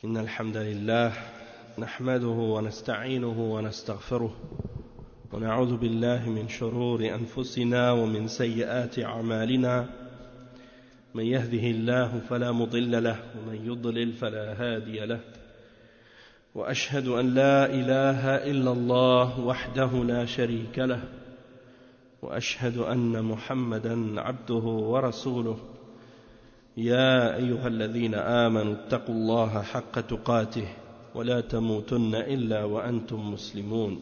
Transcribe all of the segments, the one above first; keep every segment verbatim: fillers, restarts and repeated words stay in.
إن الحمد لله نحمده ونستعينه ونستغفره ونعوذ بالله من شرور أنفسنا ومن سيئات أعمالنا من يهده الله فلا مضل له ومن يضلل فلا هادي له وأشهد أن لا إله إلا الله وحده لا شريك له وأشهد أن محمدا عبده ورسوله يا أيها الذين آمنوا اتقوا الله حق تقاته ولا تموتن إلا وأنتم مسلمون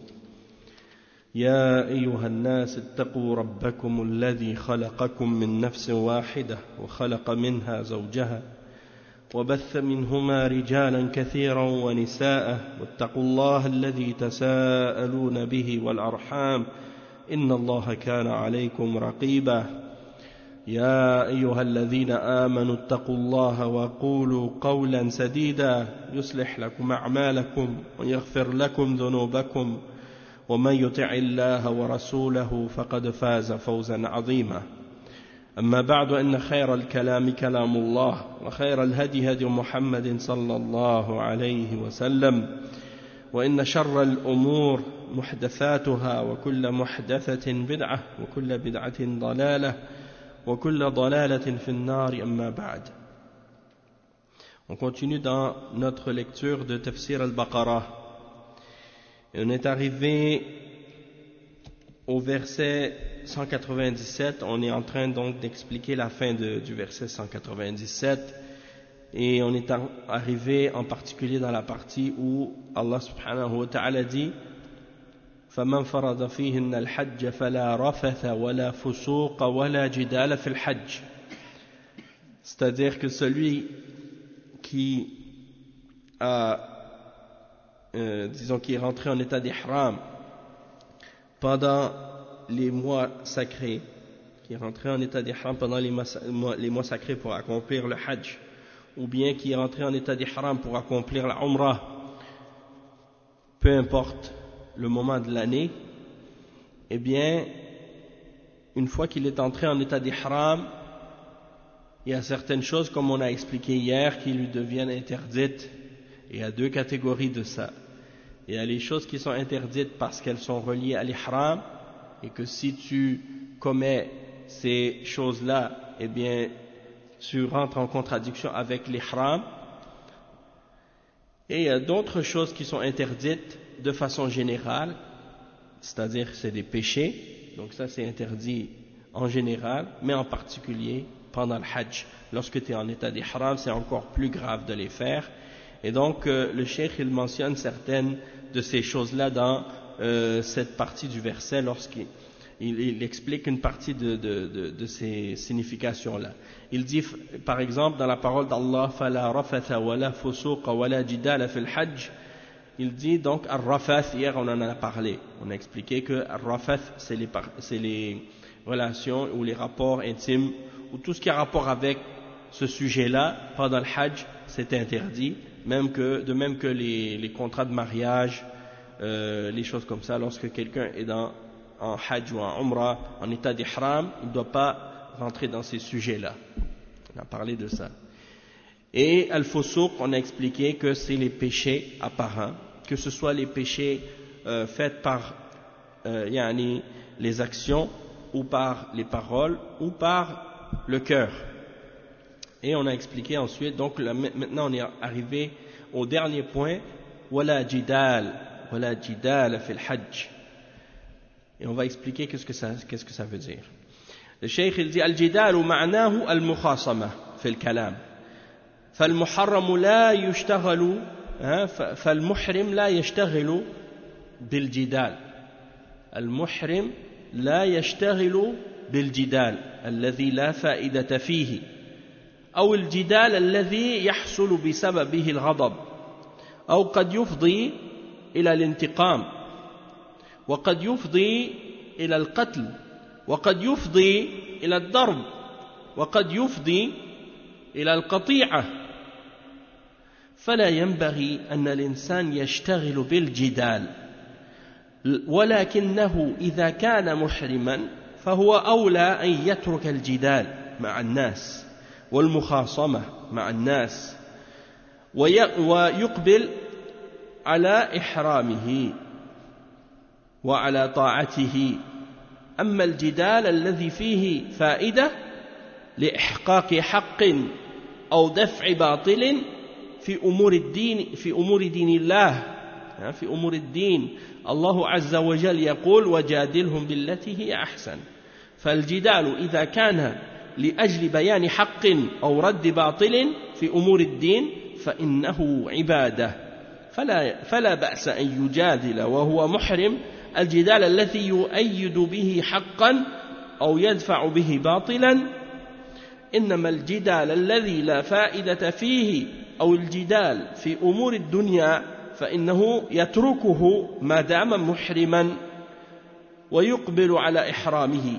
يا أيها الناس اتقوا ربكم الذي خلقكم من نفس واحدة وخلق منها زوجها وبث منهما رجالا كثيرا ونساء واتقوا الله الذي تساءلون به والأرحام إن الله كان عليكم رقيبا يا أيها الذين آمنوا اتقوا الله وقولوا قولا سديدا يصلح لكم أعمالكم ويغفر لكم ذنوبكم ومن يطع الله ورسوله فقد فاز فوزا عظيما أما بعد إن خير الكلام كلام الله وخير الهدي هدي محمد صلى الله عليه وسلم وإن شر الأمور محدثاتها وكل محدثة بدعة وكل بدعة ضلالة وكل ضلالة في النار أما بعد. On continue dans notre lecture de Tafsir al-Baqarah et on est arrivé au verset cent quatre-vingt-dix-sept. On est en train donc d'expliquer la fin de, du verset cent quatre-vingt-dix-sept et on est arrivé en particulier dans la partie où Allah subhanahu wa ta'ala dit فمن فرض فيهن الحج فلا رفث ولا فسوق ولا جدال في الحج. C'est-à-dire que celui qui a euh, disons qui est rentré en état d'ihram pendant les mois sacrés, qui est rentré en état d'ihram pendant les mois, les mois sacrés pour accomplir le hajj, ou bien qui est rentré en état d'ihram pour accomplir la umrah, peu importe le moment de l'année, eh bien, une fois qu'il est entré en état d'ihram, il y a certaines choses, comme on a expliqué hier, qui lui deviennent interdites. Et il y a deux catégories de ça. Il y a les choses qui sont interdites parce qu'elles sont reliées à l'ihram, et que si tu commets ces choses-là, eh bien, tu rentres en contradiction avec l'ihram. Et il y a d'autres choses qui sont interdites de façon générale, c'est-à-dire que c'est des péchés, donc ça c'est interdit en général, mais en particulier pendant le hajj. Lorsque tu es en état d'ihram, c'est encore plus grave de les faire. Et donc euh, le cheikh il mentionne certaines de ces choses-là dans euh, cette partie du verset lorsqu'il il, il explique une partie de, de, de, de ces significations-là. Il dit par exemple dans la parole d'Allah فَلَا رَفَثَ وَلَا فُسُوقَ وَلَا جِدَالَ فِي الْحَجِّ. Il dit donc Ar-Rafath, hier on en a parlé, on a expliqué que Ar-Rafath c'est les, c'est les relations ou les rapports intimes ou tout ce qui a rapport avec ce sujet-là pendant le Hajj, c'est interdit, même que, de même que les, les contrats de mariage, euh, les choses comme ça, lorsque quelqu'un est dans, en Hajj ou en Umrah, en état d'ihram, il ne doit pas rentrer dans ces sujets-là. On a parlé de ça. Et al-fusuq, on a expliqué que c'est les péchés apparents, que ce soit les péchés euh, faits par euh, yani, les actions ou par les paroles ou par le cœur. Et on a expliqué ensuite, donc là, maintenant on est arrivé au dernier point, wala jidal, wala jidal fil hajj. Et on va expliquer qu'est-ce que ça, qu'est-ce que ça veut dire. Le cheikh il dit al-jidal ma'nahu al-mukhasama fil kalam. فالمحرم لا يشتغل فالمحرم لا يشتغل بالجدال المحرم لا يشتغل بالجدال الذي لا فائدة فيه أو الجدال الذي يحصل بسببه الغضب أو قد يفضي إلى الانتقام وقد يفضي إلى القتل وقد يفضي إلى الضرب وقد يفضي إلى القطيعة فلا ينبغي أن الإنسان يشتغل بالجدال ولكنه إذا كان محرما فهو أولى أن يترك الجدال مع الناس والمخاصمة مع الناس ويقبل على إحرامه وعلى طاعته. أما الجدال الذي فيه فائدة لإحقاق حق أو دفع باطل في أمور الدين في أمور دين الله في أمور الدين الله عز وجل يقول وجادلهم بالتي هي أحسن. فالجدال إذا كان لأجل بيان حق أو رد باطل في أمور الدين فإنه عبادة فلا, فلا بأس أن يجادل وهو محرم الجدال الذي يؤيد به حقا أو يدفع به باطلا. إنما الجدال الذي لا فائدة فيه أو الجدال في أمور الدنيا فإنه يتركه ما دام محرما ويقبل على إحرامه.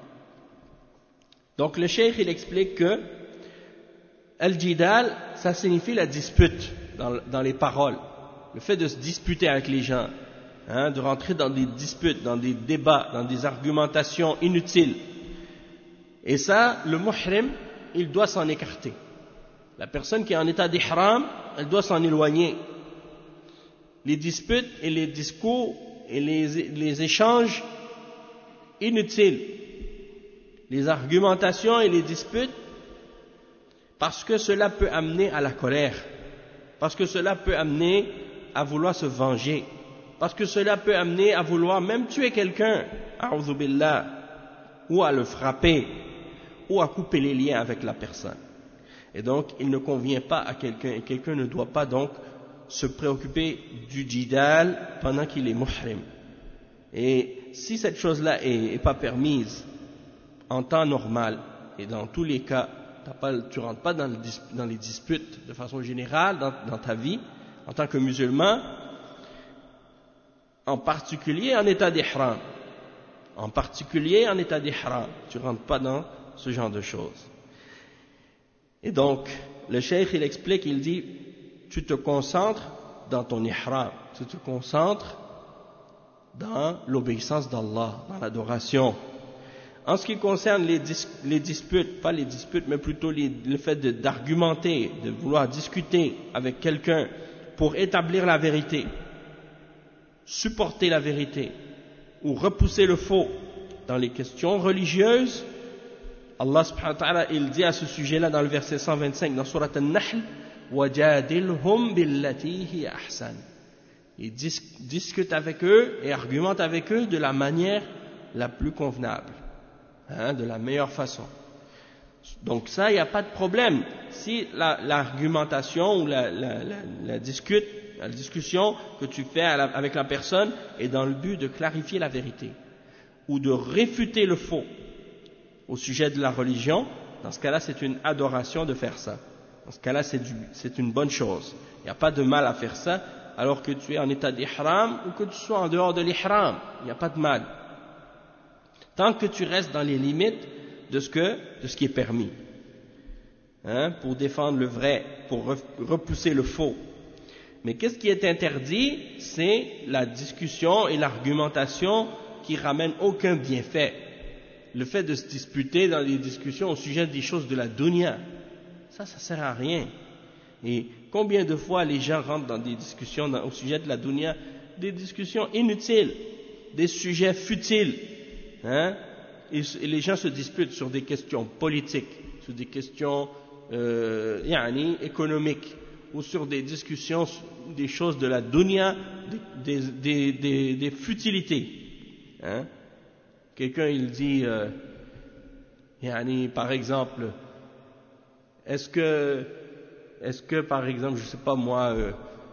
Donc le cheikh il explique que al-jidal ça signifie la dispute dans, dans les paroles, le fait de se disputer avec les gens, hein, de rentrer dans des disputes, dans des débats, dans des argumentations inutiles. Et ça, le muhrim, il doit s'en écarter. La personne qui est en état d'ihram, elle doit s'en éloigner. Les disputes et les discours et les, les échanges inutiles, les argumentations et les disputes, parce que cela peut amener à la colère, parce que cela peut amener à vouloir se venger, parce que cela peut amener à vouloir même tuer quelqu'un, a'udhu billah, ou à le frapper, ou à couper les liens avec la personne. Et donc, il ne convient pas à quelqu'un, et quelqu'un ne doit pas donc se préoccuper du jidal pendant qu'il est muhrim. Et si cette chose-là n'est pas permise en temps normal, et dans tous les cas, tu ne rentres pas dans, le, dans les disputes de façon générale dans, dans ta vie, en tant que musulman, en particulier en état d'ihram, en particulier en état d'ihram, tu ne rentres pas dans ce genre de choses. Et donc, le cheikh il explique, il dit, tu te concentres dans ton ihram, tu te concentres dans l'obéissance d'Allah, dans l'adoration. En ce qui concerne les, dis, les disputes, pas les disputes, mais plutôt les, le fait de, d'argumenter, de vouloir discuter avec quelqu'un pour établir la vérité, supporter la vérité, ou repousser le faux dans les questions religieuses, Allah subhanahu wa ta'ala, il dit à ce sujet-là dans le verset cent vingt-cinq, dans Surat An-Nahl, وَجَادِلْهُمْ بِالَّتِي هِيَ أَحْسَنُ. Il dis, discute avec eux et argumente avec eux de la manière la plus convenable, hein, de la meilleure façon. Donc ça, il n'y a pas de problème. Si la, l'argumentation ou la, la, la, la, discute, la discussion que tu fais avec la personne est dans le but de clarifier la vérité ou de réfuter le faux au sujet de la religion, dans ce cas-là, c'est une adoration de faire ça. Dans ce cas-là, c'est, du, c'est une bonne chose. Il n'y a pas de mal à faire ça, alors que tu es en état d'ihram ou que tu sois en dehors de l'ihram. Il n'y a pas de mal. Tant que tu restes dans les limites de ce, que, de ce qui est permis. Hein, pour défendre le vrai, pour repousser le faux. Mais qu'est-ce qui est interdit? C'est la discussion et l'argumentation qui ramènent aucun bienfait. Le fait de se disputer dans les discussions au sujet des choses de la dunya, ça, ça sert à rien. Et combien de fois les gens rentrent dans des discussions dans, au sujet de la dunya, des discussions inutiles, des sujets futiles, hein, et, et les gens se disputent sur des questions politiques, sur des questions euh, yani, économiques, ou sur des discussions, des choses de la dunya, des, des, des, des, des futilités, hein. Quelqu'un il dit, euh, yani, par exemple, est-ce que, est-ce que par exemple, je sais pas moi, euh,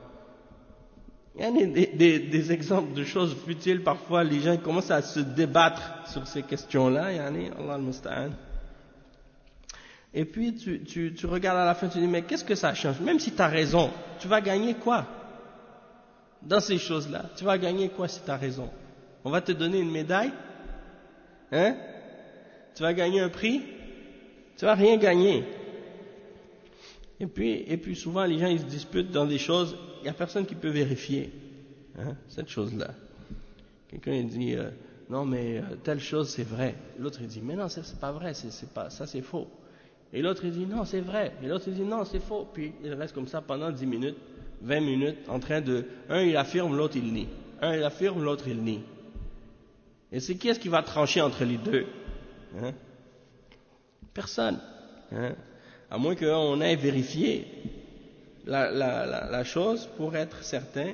yani, des, des, des exemples de choses futiles, parfois les gens commencent à se débattre sur ces questions-là, yani, Allah al-Musta'an. Et puis tu, tu, tu regardes à la fin, tu dis, mais qu'est-ce que ça change? Même si tu as raison, tu vas gagner quoi dans ces choses-là? Tu vas gagner quoi si tu as raison? On va te donner une médaille? Hein? Tu vas gagner un prix? Tu vas rien gagner. Et puis, et puis souvent les gens ils se disputent dans des choses, il n'y a personne qui peut vérifier, hein, cette chose-là. Quelqu'un il dit euh, non mais euh, telle chose c'est vrai. L'autre il dit mais non ça c'est pas vrai, c'est, c'est pas, ça c'est faux. Et l'autre il dit non c'est vrai, et l'autre il dit non c'est faux, puis il reste comme ça pendant dix minutes, vingt minutes en train de, un il affirme, l'autre il nie, un il affirme, l'autre il nie. Et c'est qui est-ce qui va trancher entre les deux, hein? Personne, hein? À moins qu'on ait vérifié la, la, la, la chose pour être certain,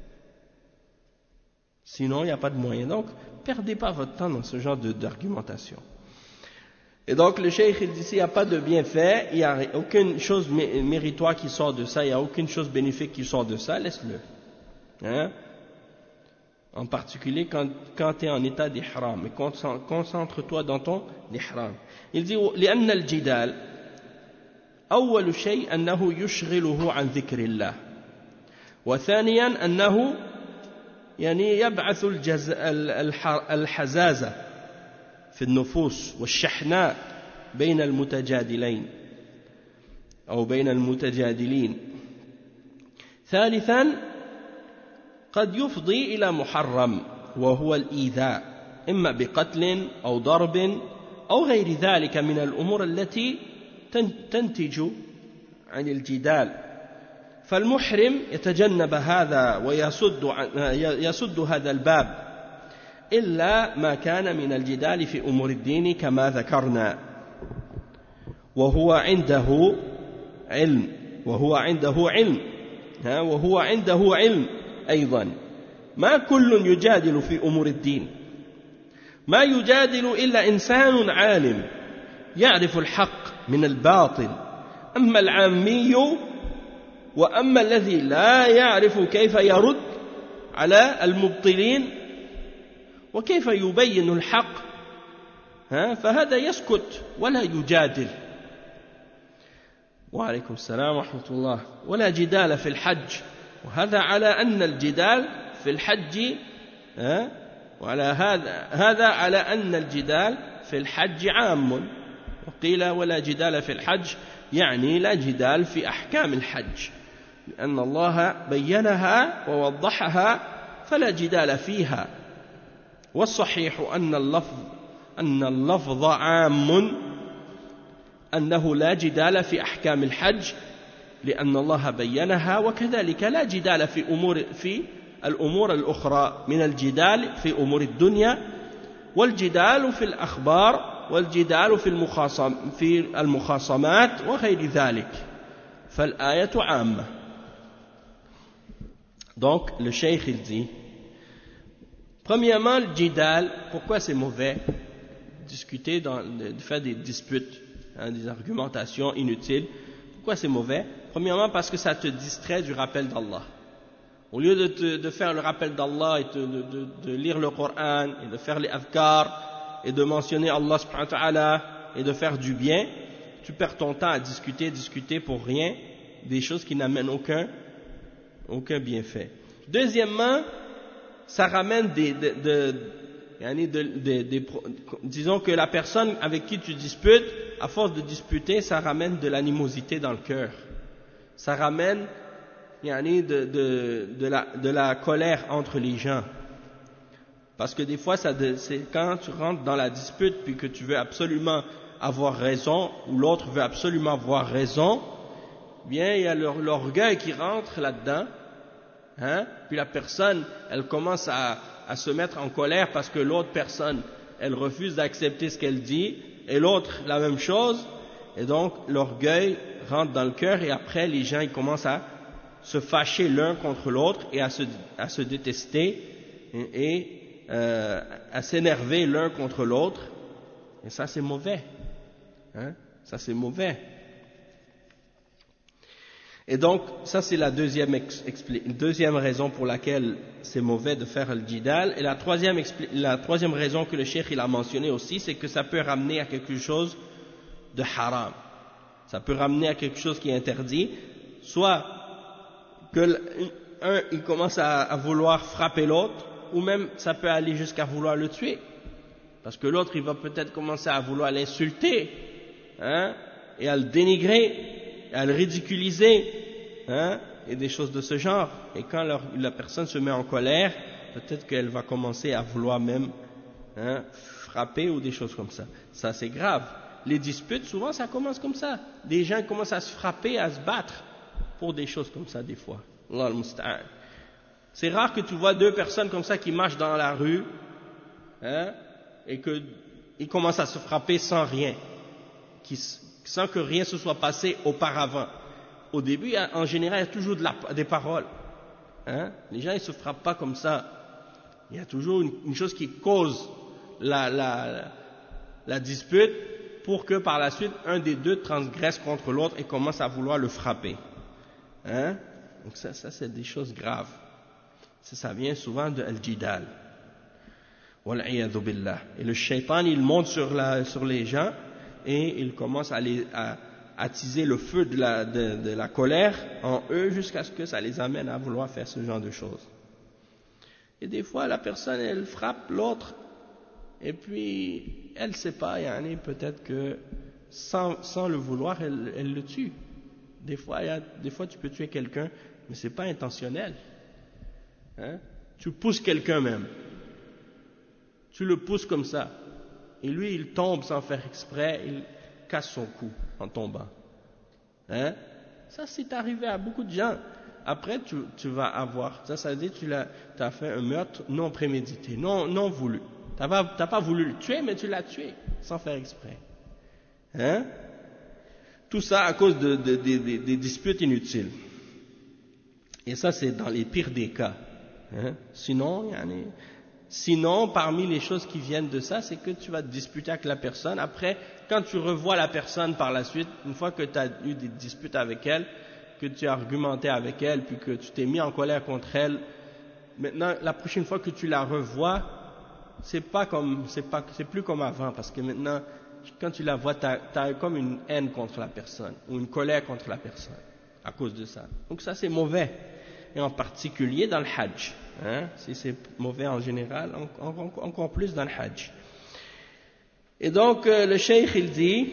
sinon il n'y a pas de moyen. Donc perdez pas votre temps dans ce genre de, d'argumentation. Et donc le cheikh il dit il n'y a pas de bienfait, il n'y a aucune chose méritoire qui sort de ça, il n'y a aucune chose bénéfique qui sort de ça, laisse-le, hein? En particulier quand, quand tu es en état d'ihram, mais concentre-toi dans ton ihram. Il dit لأن الجدال أول شيء أنه يشغله عن ذكر الله وثانيا أنه يعني يبعث الجز... الحزازة في النفوس والشحناء بين المتجادلين أو بين المتجادلين. ثالثا قد يفضي إلى محرم وهو الإيذاء إما بقتل أو ضرب أو غير ذلك من الأمور التي تنتج عن الجدال. فالمحرم يتجنب هذا ويسد يسد هذا الباب إلا ما كان من الجدال في أمور الدين كما ذكرنا وهو عنده علم وهو عنده علم ها وهو عنده علم أيضا. ما كل يجادل في أمور الدين، ما يجادل إلا إنسان عالم يعرف الحق من الباطل. أما العامي وأما الذي لا يعرف كيف يرد على المبطلين وكيف يبين الحق ها فهذا يسكت ولا يجادل. وعليكم السلام ورحمة الله. ولا جدال في الحج، وهذا على أن الجدال في الحج ها وعلى هذا هذا على أن الجدال في الحج عام. وقيل ولا جدال في الحج يعني لا جدال في أحكام الحج، لأن الله بينها ووضحها فلا جدال فيها. والصحيح أن اللفظ أن اللفظ عام، أنه لا جدال في أحكام الحج لأن الله بينها، وكذلك لا جدال في أمور في الأمور الأخرى من الجدال في أمور الدنيا، والجدال في الأخبار، والجدال في المخاصم في المخاصمات وغير ذلك، فالآية عامة. Donc le cheikh il dit, premièrement le jidal, pourquoi c'est mauvais discuter, dans, de faire des disputes, hein, des argumentations inutiles. Pourquoi c'est mauvais? Premièrement parce que ça te distrait du rappel d'Allah. Au lieu de, te, de faire le rappel d'Allah et de, de, de, de lire le Coran et de faire les adhkar et de mentionner Allah subhanahu wa ta'ala et de faire du bien, tu perds ton temps à discuter, discuter pour rien, des choses qui n'amènent aucun, aucun bienfait. Deuxièmement, ça ramène des, de, de, de, de, de, de, disons que la personne avec qui tu disputes, à force de disputer, ça ramène de l'animosité dans le cœur. Ça ramène yani, de, de, de, la, de la colère entre les gens. Parce que des fois, ça, c'est quand tu rentres dans la dispute puis que tu veux absolument avoir raison, ou l'autre veut absolument avoir raison, bien il y a l'orgueil qui rentre là-dedans, hein, puis la personne, elle commence à, à se mettre en colère parce que l'autre personne, elle refuse d'accepter ce qu'elle dit, et l'autre la même chose, et donc l'orgueil rentre dans le cœur, et après les gens ils commencent à se fâcher l'un contre l'autre et à se, à se détester et, et euh, à s'énerver l'un contre l'autre, et ça c'est mauvais, hein, ça c'est mauvais. Et donc, ça c'est la deuxième, deuxième raison pour laquelle c'est mauvais de faire le jidal. Et la troisième, la troisième raison que le cheikh il a mentionné aussi, c'est que ça peut ramener à quelque chose de haram. Ça peut ramener à quelque chose qui est interdit. Soit que un il commence à, à vouloir frapper l'autre, ou même ça peut aller jusqu'à vouloir le tuer. Parce que l'autre il va peut-être commencer à vouloir l'insulter, hein, et à le dénigrer, à le ridiculiser, hein, et des choses de ce genre. Et quand leur, la personne se met en colère, peut-être qu'elle va commencer à vouloir même, hein, frapper ou des choses comme ça. Ça c'est grave. les disputes, souvent ça commence comme ça. Des gens commencent à se frapper, à se battre pour des choses comme ça des fois. Allah al-musta'an. C'est rare que tu vois deux personnes comme ça qui marchent dans la rue, hein, et qu'ils commencent à se frapper sans rien, qui, sans que rien se soit passé auparavant. Au début, en général, il y a toujours de la, des paroles. Hein? Les gens ne se frappent pas comme ça. Il y a toujours une, une chose qui cause la, la, la dispute pour que par la suite, un des deux transgresse contre l'autre et commence à vouloir le frapper. Hein? Donc ça, ça c'est des choses graves. Ça, ça vient souvent de al-jidal. Wal'iyadhu billah. Et le shaitan, il monte sur, la, sur les gens et il commence à, les, à attiser le feu de la, de, de la colère en eux jusqu'à ce que ça les amène à vouloir faire ce genre de choses. Et des fois, la personne, elle frappe l'autre et puis elle ne sait pas, yani, peut-être que sans, sans le vouloir, elle, elle le tue. Des fois, il y a, des fois, tu peux tuer quelqu'un, mais ce n'est pas intentionnel. Hein? Tu pousses quelqu'un même. Tu le pousses comme ça. Et lui, il tombe sans faire exprès, il casse son cou en tombant. Hein? Ça, c'est arrivé à beaucoup de gens. Après, tu, tu vas avoir, ça, ça veut dire que tu as, tu as fait un meurtre non prémédité, non, non voulu. Tu n'as pas, t'as pas voulu le tuer, mais tu l'as tué, sans faire exprès. Hein? Tout ça à cause de, de, de, de, de disputes inutiles. Et ça, c'est dans les pires des cas. Hein? Sinon, yani, sinon, parmi les choses qui viennent de ça, c'est que tu vas te disputer avec la personne. Après, quand tu revois la personne par la suite, une fois que tu as eu des disputes avec elle, que tu as argumenté avec elle, puis que tu t'es mis en colère contre elle, maintenant, la prochaine fois que tu la revois, c'est pas comme, c'est pas, c'est plus comme avant, parce que maintenant, quand tu la vois, tu as comme une haine contre la personne, ou une colère contre la personne, à cause de ça. Donc ça, c'est mauvais. Et en particulier dans le hajj. Hein? Si c'est mauvais en général, encore plus dans le hajj. Et donc, euh, le cheikh, il dit,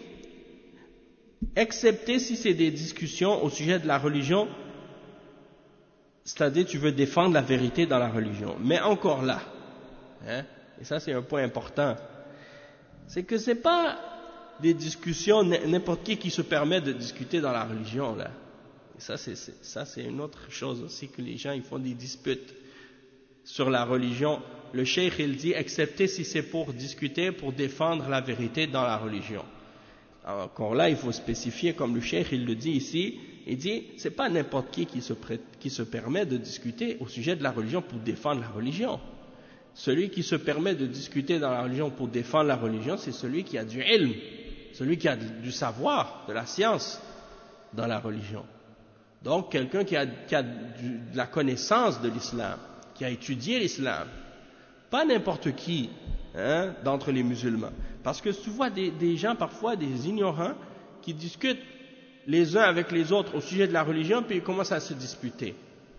excepté si c'est des discussions au sujet de la religion, c'est-à-dire tu veux défendre la vérité dans la religion. Mais encore là, hein? Et ça c'est un point important, c'est que c'est pas des discussions, n'importe qui qui se permet de discuter dans la religion, là. Et ça c'est, c'est, ça c'est une autre chose aussi, que les gens ils font des disputes sur la religion. Le cheikh il dit, excepté si c'est pour discuter, pour défendre la vérité dans la religion. Encore là, il faut spécifier, comme le cheikh il le dit ici, il dit, c'est pas n'importe qui qui se, prête, qui se permet de discuter au sujet de la religion pour défendre la religion. Celui qui se permet de discuter dans la religion pour défendre la religion, c'est celui qui a du ilm, celui qui a du savoir, de la science dans la religion. Donc, quelqu'un qui a, qui a du, de la connaissance de l'islam, qui a étudié l'islam, pas n'importe qui, hein, d'entre les musulmans. Parce que tu vois des, des gens, parfois des ignorants, qui discutent les uns avec les autres au sujet de la religion, puis ils commencent à se disputer.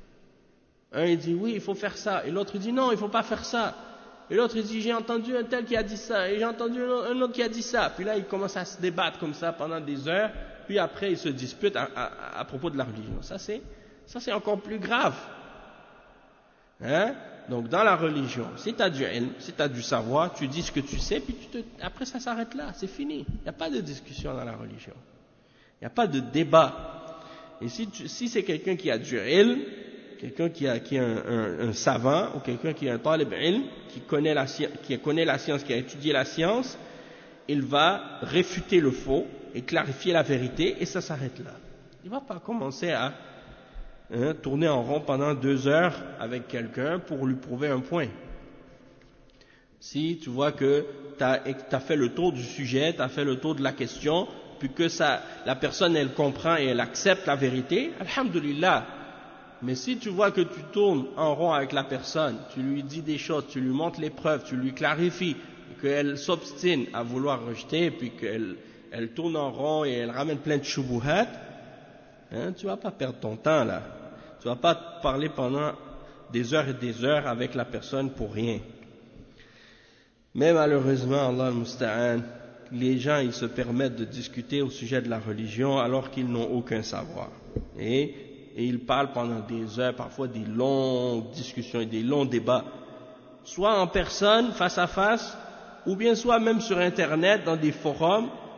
Un il dit oui, il faut faire ça, et l'autre dit non, il ne faut pas faire ça. Et l'autre il dit j'ai entendu un tel qui a dit ça, et j'ai entendu un autre qui a dit ça. Puis là, ils commencent à se débattre comme ça pendant des heures, puis après ils se disputent à, à, à propos de la religion. Ça c'est, ça c'est encore plus grave. Hein? Donc dans la religion, si tu as du ilm, si tu as du savoir, tu dis ce que tu sais, puis tu te, après ça s'arrête là, c'est fini. Il n'y a pas de discussion dans la religion. Il n'y a pas de débat. Et si, tu, si c'est quelqu'un qui a du ilm, quelqu'un qui, a, qui est un, un, un savant, ou quelqu'un qui est un talib ilm, qui connaît, la, qui connaît la science, qui a étudié la science, il va réfuter le faux et clarifier la vérité, et ça s'arrête là. Il ne va pas commencer à Hein, tourner en rond pendant deux heures avec quelqu'un pour lui prouver un point. Si tu vois que tu as fait le tour du sujet, tu as fait le tour de la question, puis que ça, la personne elle comprend et elle accepte la vérité, alhamdulillah. Mais si tu vois que tu tournes en rond avec la personne, tu lui dis des choses, tu lui montres les preuves, tu lui clarifies, qu'elle s'obstine à vouloir rejeter, puis qu'elle elle tourne en rond et elle ramène plein de shubuhat, hein, tu ne vas pas perdre ton temps là. Tu ne vas pas parler pendant des heures et des heures avec la personne pour rien. Mais malheureusement, Allah al-Musta'an, les gens ils se permettent de discuter au sujet de la religion alors qu'ils n'ont aucun savoir. Et, et ils parlent pendant des heures, parfois des longues discussions et des longs débats, soit en personne, face à face, ou bien soit même sur Internet, dans des forums,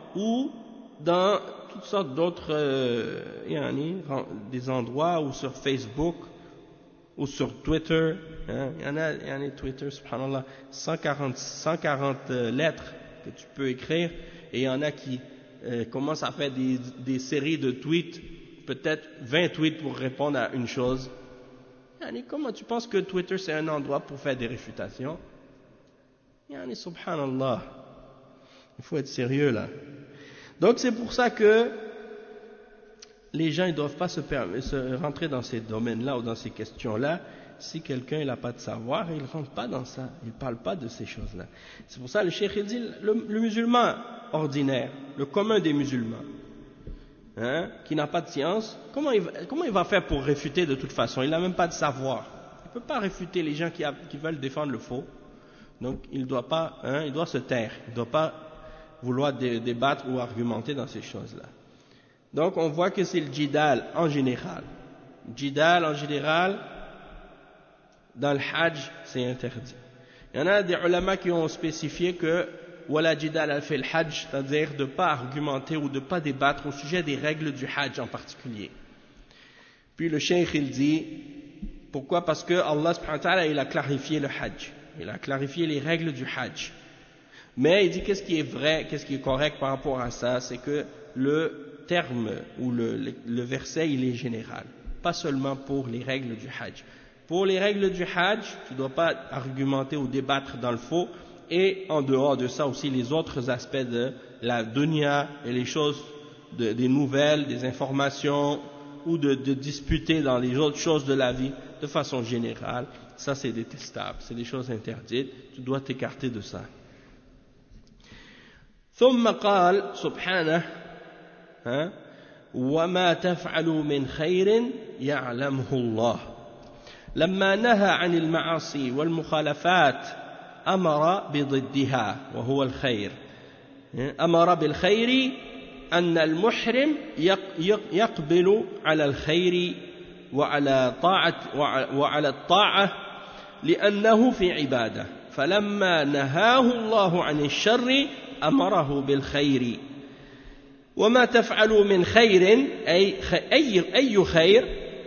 ou dans toutes sortes d'autres euh, yani, des endroits, ou sur Facebook, ou sur Twitter. Hein. Il y en a, il y en a Twitter, subhanallah, cent quarante, cent quarante euh, lettres que tu peux écrire, et il y en a qui euh, commencent à faire des, des séries de tweets, peut-être vingt tweets pour répondre à une chose. Yani, comment tu penses que Twitter c'est un endroit pour faire des réfutations? Yani, subhanallah, il faut être sérieux là. Donc c'est pour ça que les gens ne doivent pas se, se rentrer dans ces domaines-là ou dans ces questions-là. Si quelqu'un n'a pas de savoir, il ne rentre pas dans ça, il ne parle pas de ces choses-là. C'est pour ça que le cheikh il dit, le, le musulman ordinaire, le commun des musulmans, hein, qui n'a pas de science, comment il, va, comment il va faire pour réfuter de toute façon? Il n'a même pas de savoir. Il ne peut pas réfuter les gens qui, a, qui veulent défendre le faux. Donc il doit pas, hein, il doit se taire, il ne doit pas vouloir dé, débattre ou argumenter dans ces choses-là. Donc on voit que c'est le jidal en général. Jidal en général, dans le hajj, c'est interdit. Il y en a des ulama qui ont spécifié que wala jidal al fil hajj, c'est-à-dire de ne pas argumenter ou de ne pas débattre au sujet des règles du hajj en particulier. Puis le cheikh il dit, pourquoi? Parce que Allah subhanahu wa ta'ala il a clarifié le hajj. Il a clarifié les règles du hajj. Mais il dit qu'est-ce qui est vrai, qu'est-ce qui est correct par rapport à ça, c'est que le terme ou le, le, le verset il est général, pas seulement pour les règles du hajj. Pour les règles du hajj, tu ne dois pas argumenter ou débattre dans le faux, et en dehors de ça aussi les autres aspects de la dunya et les choses, de, des nouvelles, des informations, ou de, de disputer dans les autres choses de la vie de façon générale. Ça c'est détestable, c'est des choses interdites, tu dois t'écarter de ça. ثم قال سبحانه وما تفعلوا من خير يعلمه الله لما نهى عن المعاصي والمخالفات أمر بضدها وهو الخير أمر بالخير أن المحرم يقبل على الخير وعلى طاعة وعلى الطاعة لأنه في عبادة فلما نهاه الله عن الشر أمره بالخير وما تفعلوا من خير أي أي خير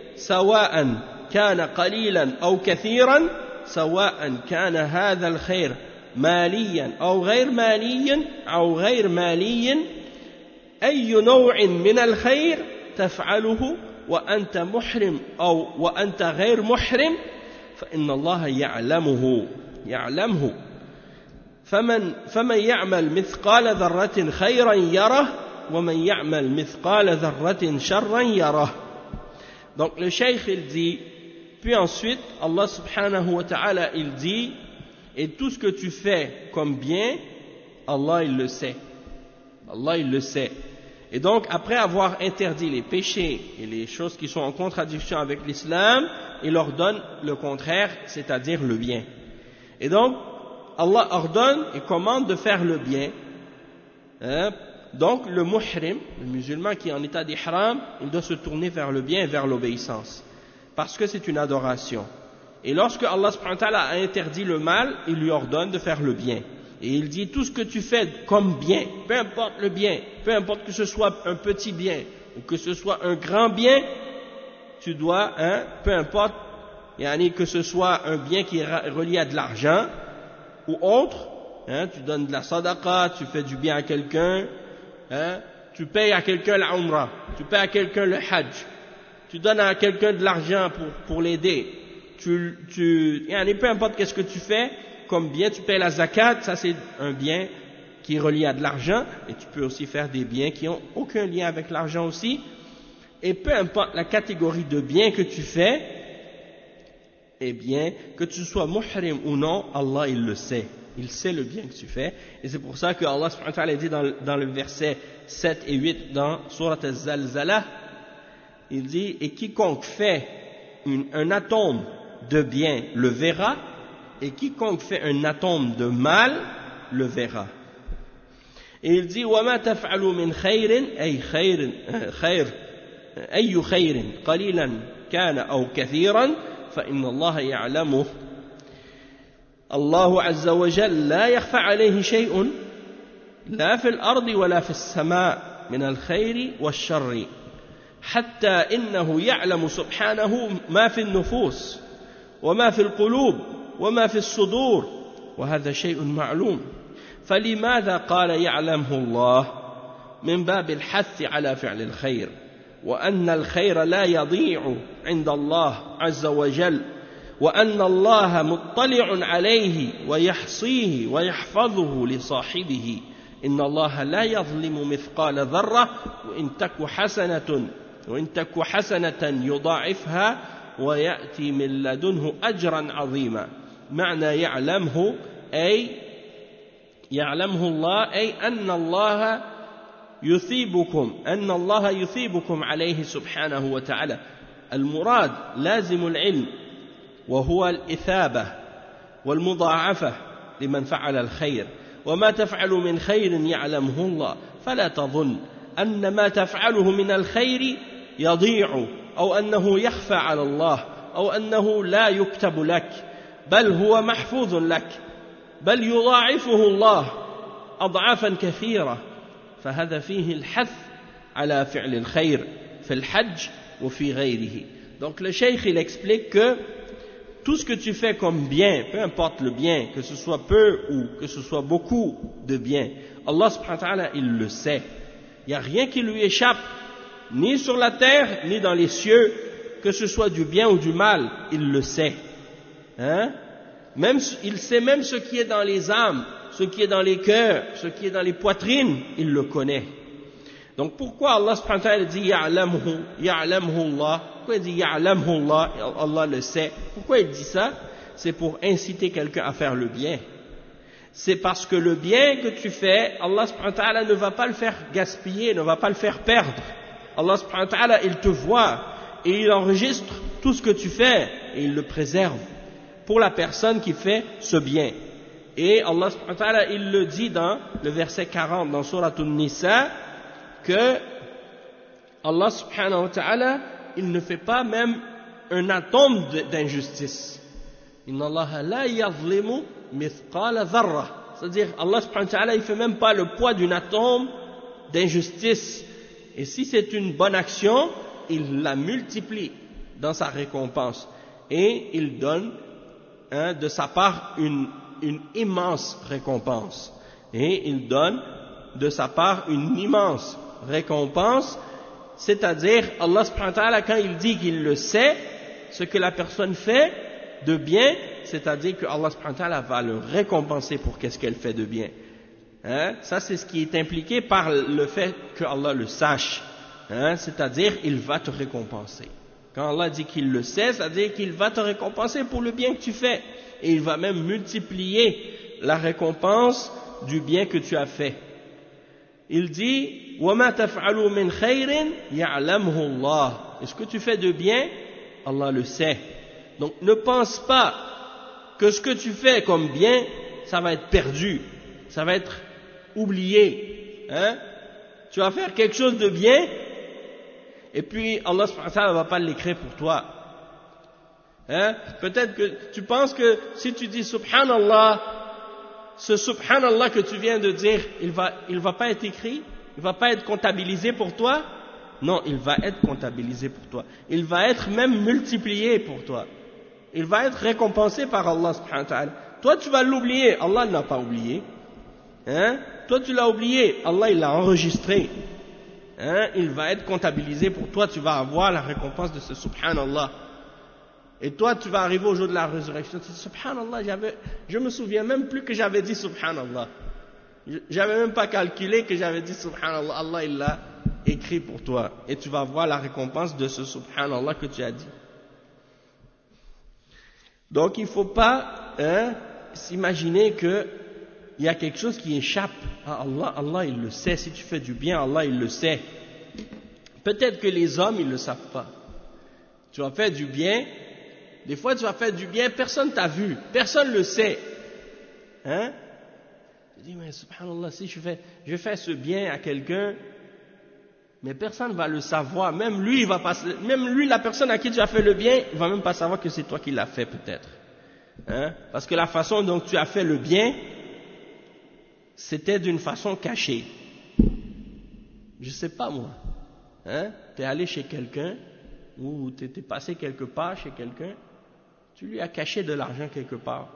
سواء كان قليلا أو كثيرا سواء كان هذا الخير ماليا أو غير ماليا أو غير مالي أي نوع من الخير تفعله وأنت محرم أو وأنت غير محرم فإن الله يعلمه يعلمه فمن فمن يعمل مثقال ذرة خيرا يره ومن يعمل مثقال ذرة شرا يره. Donc le cheikh il dit, puis ensuite Allah subhanahu wa ta'ala il dit, et tout ce que tu fais comme bien, Allah il le sait. Allah il le sait. Et donc après avoir interdit les péchés et les choses qui sont en contradiction avec l'islam, il leur donne le contraire, c'est-à-dire le bien. Et donc Allah ordonne et commande de faire le bien. Hein? Donc le muhrim, le musulman qui est en état d'ihram, il doit se tourner vers le bien et vers l'obéissance, parce que c'est une adoration. Et lorsque Allah subhanahu wa ta'ala a interdit le mal, il lui ordonne de faire le bien. Et il dit tout ce que tu fais comme bien, peu importe le bien, peu importe que ce soit un petit bien ou que ce soit un grand bien, tu dois, hein, peu importe, yani que ce soit un bien qui est relié à de l'argent ou autre, hein, tu donnes de la sadaqa, tu fais du bien à quelqu'un, hein, tu payes à quelqu'un la umrah, tu payes à quelqu'un le hajj, tu donnes à quelqu'un de l'argent pour, pour l'aider, tu, tu, yani peu importe qu'est-ce que tu fais comme bien, tu payes la zakat, ça c'est un bien qui est relié à de l'argent, et tu peux aussi faire des biens qui n'ont aucun lien avec l'argent aussi, et peu importe la catégorie de biens que tu fais, eh bien, que tu sois muhrim ou non, Allah il le sait. Il sait le bien que tu fais. Et c'est pour ça que Allah subhanahu wa ta'ala dit dans, dans le verset sept et huit dans Surat Al-Zalzalah, il dit, et quiconque fait une, un atome de bien le verra, et quiconque fait un atome de mal le verra. Et il dit, وَمَا تَفْعَلُوا مِنْ خَيْرٍ أي خير خير أي خير قليلا كان أو كثيرا فإن الله يعلمه الله عز وجل لا يخفى عليه شيء لا في الأرض ولا في السماء من الخير والشر حتى إنه يعلم سبحانه ما في النفوس وما في القلوب وما في الصدور وهذا شيء معلوم فلماذا قال يعلمه الله من باب الحث على فعل الخير وأن الخير لا يضيع عند الله عز وجل وأن الله مطلع عليه ويحصيه ويحفظه لصاحبه إن الله لا يظلم مثقال ذرة وإن تك حسنة وإن تك حسنة يضاعفها ويأتي من لدنه أجرا عظيما معنى يعلمه أي يعلمه الله أي أن الله يثيبكم أن الله يثيبكم عليه سبحانه وتعالى المراد لازم العلم وهو الإثابة والمضاعفة لمن فعل الخير وما تفعل من خير يعلمه الله فلا تظن أن ما تفعله من الخير يضيع أو أنه يخفى على الله أو أنه لا يكتب لك بل هو محفوظ لك بل يضاعفه الله أضعافا كثيرة فهذا فيه الحث على فعل الخير في الحج وفي غيره. Donc le cheikh il explique que tout ce que tu fais comme bien, peu importe le bien, que ce soit peu ou que ce soit beaucoup de bien, Allah subhanahu wa ta'ala il le sait. Il n'y a rien qui lui échappe, ni sur la terre, ni dans les cieux, que ce soit du bien ou du mal, il le sait. Hein? Même, il sait même ce qui est dans les âmes, ce qui est dans les cœurs, ce qui est dans les poitrines, il le connaît. Donc pourquoi Allah subhanahu wa ta'ala dit ya'lamhu, ya'lamhu Allah? Pourquoi il dit ya'lamhu Allah? Allah le sait. Pourquoi il dit ça? C'est pour inciter quelqu'un à faire le bien. C'est parce que le bien que tu fais, Allah subhanahu wa ta'ala ne va pas le faire gaspiller, ne va pas le faire perdre. Allah subhanahu wa ta'ala, il te voit et il enregistre tout ce que tu fais et il le préserve pour la personne qui fait ce bien. Et Allah subhanahu wa ta'ala, il le dit dans le verset quarante dans Surat An-Nisa que Allah subhanahu wa ta'ala, il ne fait pas même un atome d'injustice. Inna Allah la yazlimu mithqala dharra. C'est-à-dire, Allah subhanahu wa ta'ala, il fait même pas le poids d'une atome d'injustice. Et si c'est une bonne action, il la multiplie dans sa récompense. Et il donne hein, de sa part une, une immense récompense. Et il donne de sa part une immense récompense. C'est-à-dire, Allah subhanahu wa ta'ala, quand il dit qu'il le sait, ce que la personne fait de bien, c'est-à-dire que Allah subhanahu wa ta'ala va le récompenser pour qu'est-ce qu'elle fait de bien. Hein? Ça, c'est ce qui est impliqué par le fait que Allah le sache. Hein? C'est-à-dire, il va te récompenser. Quand Allah dit qu'il le sait, c'est-à-dire qu'il va te récompenser pour le bien que tu fais. Et il va même multiplier la récompense du bien que tu as fait. Il dit, وَمَا تَفْعَلُوا مِنْ خَيْرٍ يَعْلَمْهُ اللَّهُ. Et ce que tu fais de bien, Allah le sait. Donc, ne pense pas que ce que tu fais comme bien, ça va être perdu, ça va être oublié. Hein? Tu vas faire quelque chose de bien, et puis Allah subhanahu wa ta'ala ne va pas l'écrire pour toi. Hein? Peut-être que tu penses que si tu dis Subhanallah, ce Subhanallah que tu viens de dire, il va, il va pas être écrit, il va pas être comptabilisé pour toi. Non, il va être comptabilisé pour toi. Il va être même multiplié pour toi. Il va être récompensé par Allah subhanahu wa ta'ala. Toi, tu vas l'oublier. Allah ne l'a pas oublié. Hein? Toi, tu l'as oublié. Allah, il l'a enregistré. Hein? Il va être comptabilisé pour toi. Tu vas avoir la récompense de ce subhanallah. Et toi, tu vas arriver au jour de la résurrection. Tu dis, subhanallah, j'avais, je me souviens même plus que j'avais dit subhanallah. J'avais même pas calculé que j'avais dit subhanallah. Allah, il l'a écrit pour toi. Et tu vas voir la récompense de ce subhanallah que tu as dit. Donc, il ne faut pas hein, s'imaginer qu'il y a quelque chose qui échappe à Allah. Allah, il le sait. Si tu fais du bien, Allah, il le sait. Peut-être que les hommes, ils ne le savent pas. Tu vas faire du bien. Des fois, tu vas faire du bien, personne ne t'a vu. Personne ne le sait. Hein? Tu dis, mais subhanallah, si je fais, je fais ce bien à quelqu'un, mais personne ne va le savoir. Même lui, il va pas, même lui, la personne à qui tu as fait le bien, il va même pas savoir que c'est toi qui l'as fait peut-être. Hein? Parce que la façon dont tu as fait le bien, c'était d'une façon cachée. Je sais pas moi, hein, tu es allé chez quelqu'un, ou tu étais passé quelque part chez quelqu'un, tu lui as caché de l'argent quelque part,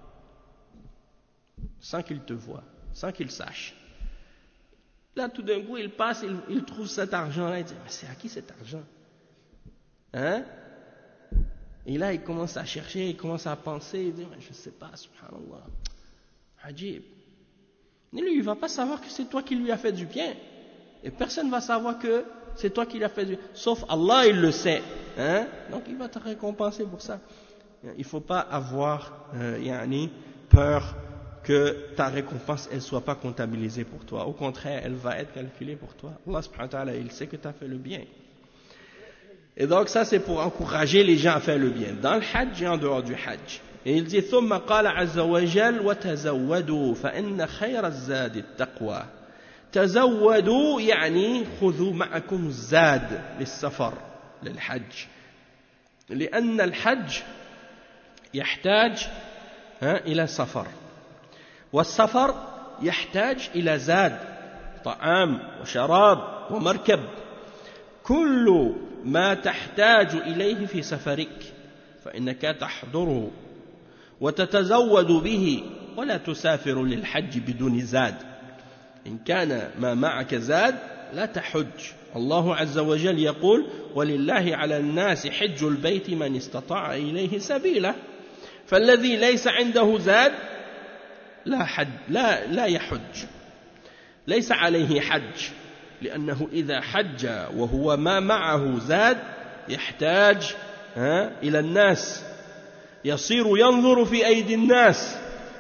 sans qu'il te voie, sans qu'il sache. Là, tout d'un coup, il passe, il, il trouve cet argent-là, il dit, mais c'est à qui cet argent? Hein? Et là, il commence à chercher, il commence à penser, il dit, mais je ne sais pas, subhanallah, ajib. Et lui, il ne va pas savoir que c'est toi qui lui as fait du bien. Et personne ne va savoir que c'est toi qui lui as fait du bien. Sauf Allah, il le sait. Hein? Donc, il va te récompenser pour ça. Il ne faut pas avoir euh, yani, peur que ta récompense elle soit pas comptabilisée pour toi. Au contraire, elle va être calculée pour toi. Allah subhanahu wa ta'ala, il sait que tu as fait le bien. Et donc ça c'est pour encourager les gens à faire le bien. Dans le hajj et en dehors du hajj. Et il dit ثم قال عز وجل وتزودوا فإن خير الزاد التقوى. تزودوا يعني خذوا معكم الزاد للسفر للحج. لأن الحج يحتاج إلى سفر. والسفر يحتاج إلى زاد طعام وشراب ومركب كل ما تحتاج إليه في سفرك فإنك تحضره وتتزود به ولا تسافر للحج بدون زاد إن كان ما معك زاد لا تحج الله عز وجل يقول ولله على الناس حج البيت من استطاع إليه سبيلا فالذي ليس عنده زاد لا حج لا لا يحج ليس عليه حج لأنه إذا حج وهو ما معه زاد يحتاج إلى الناس يصير ينظر في أيدي الناس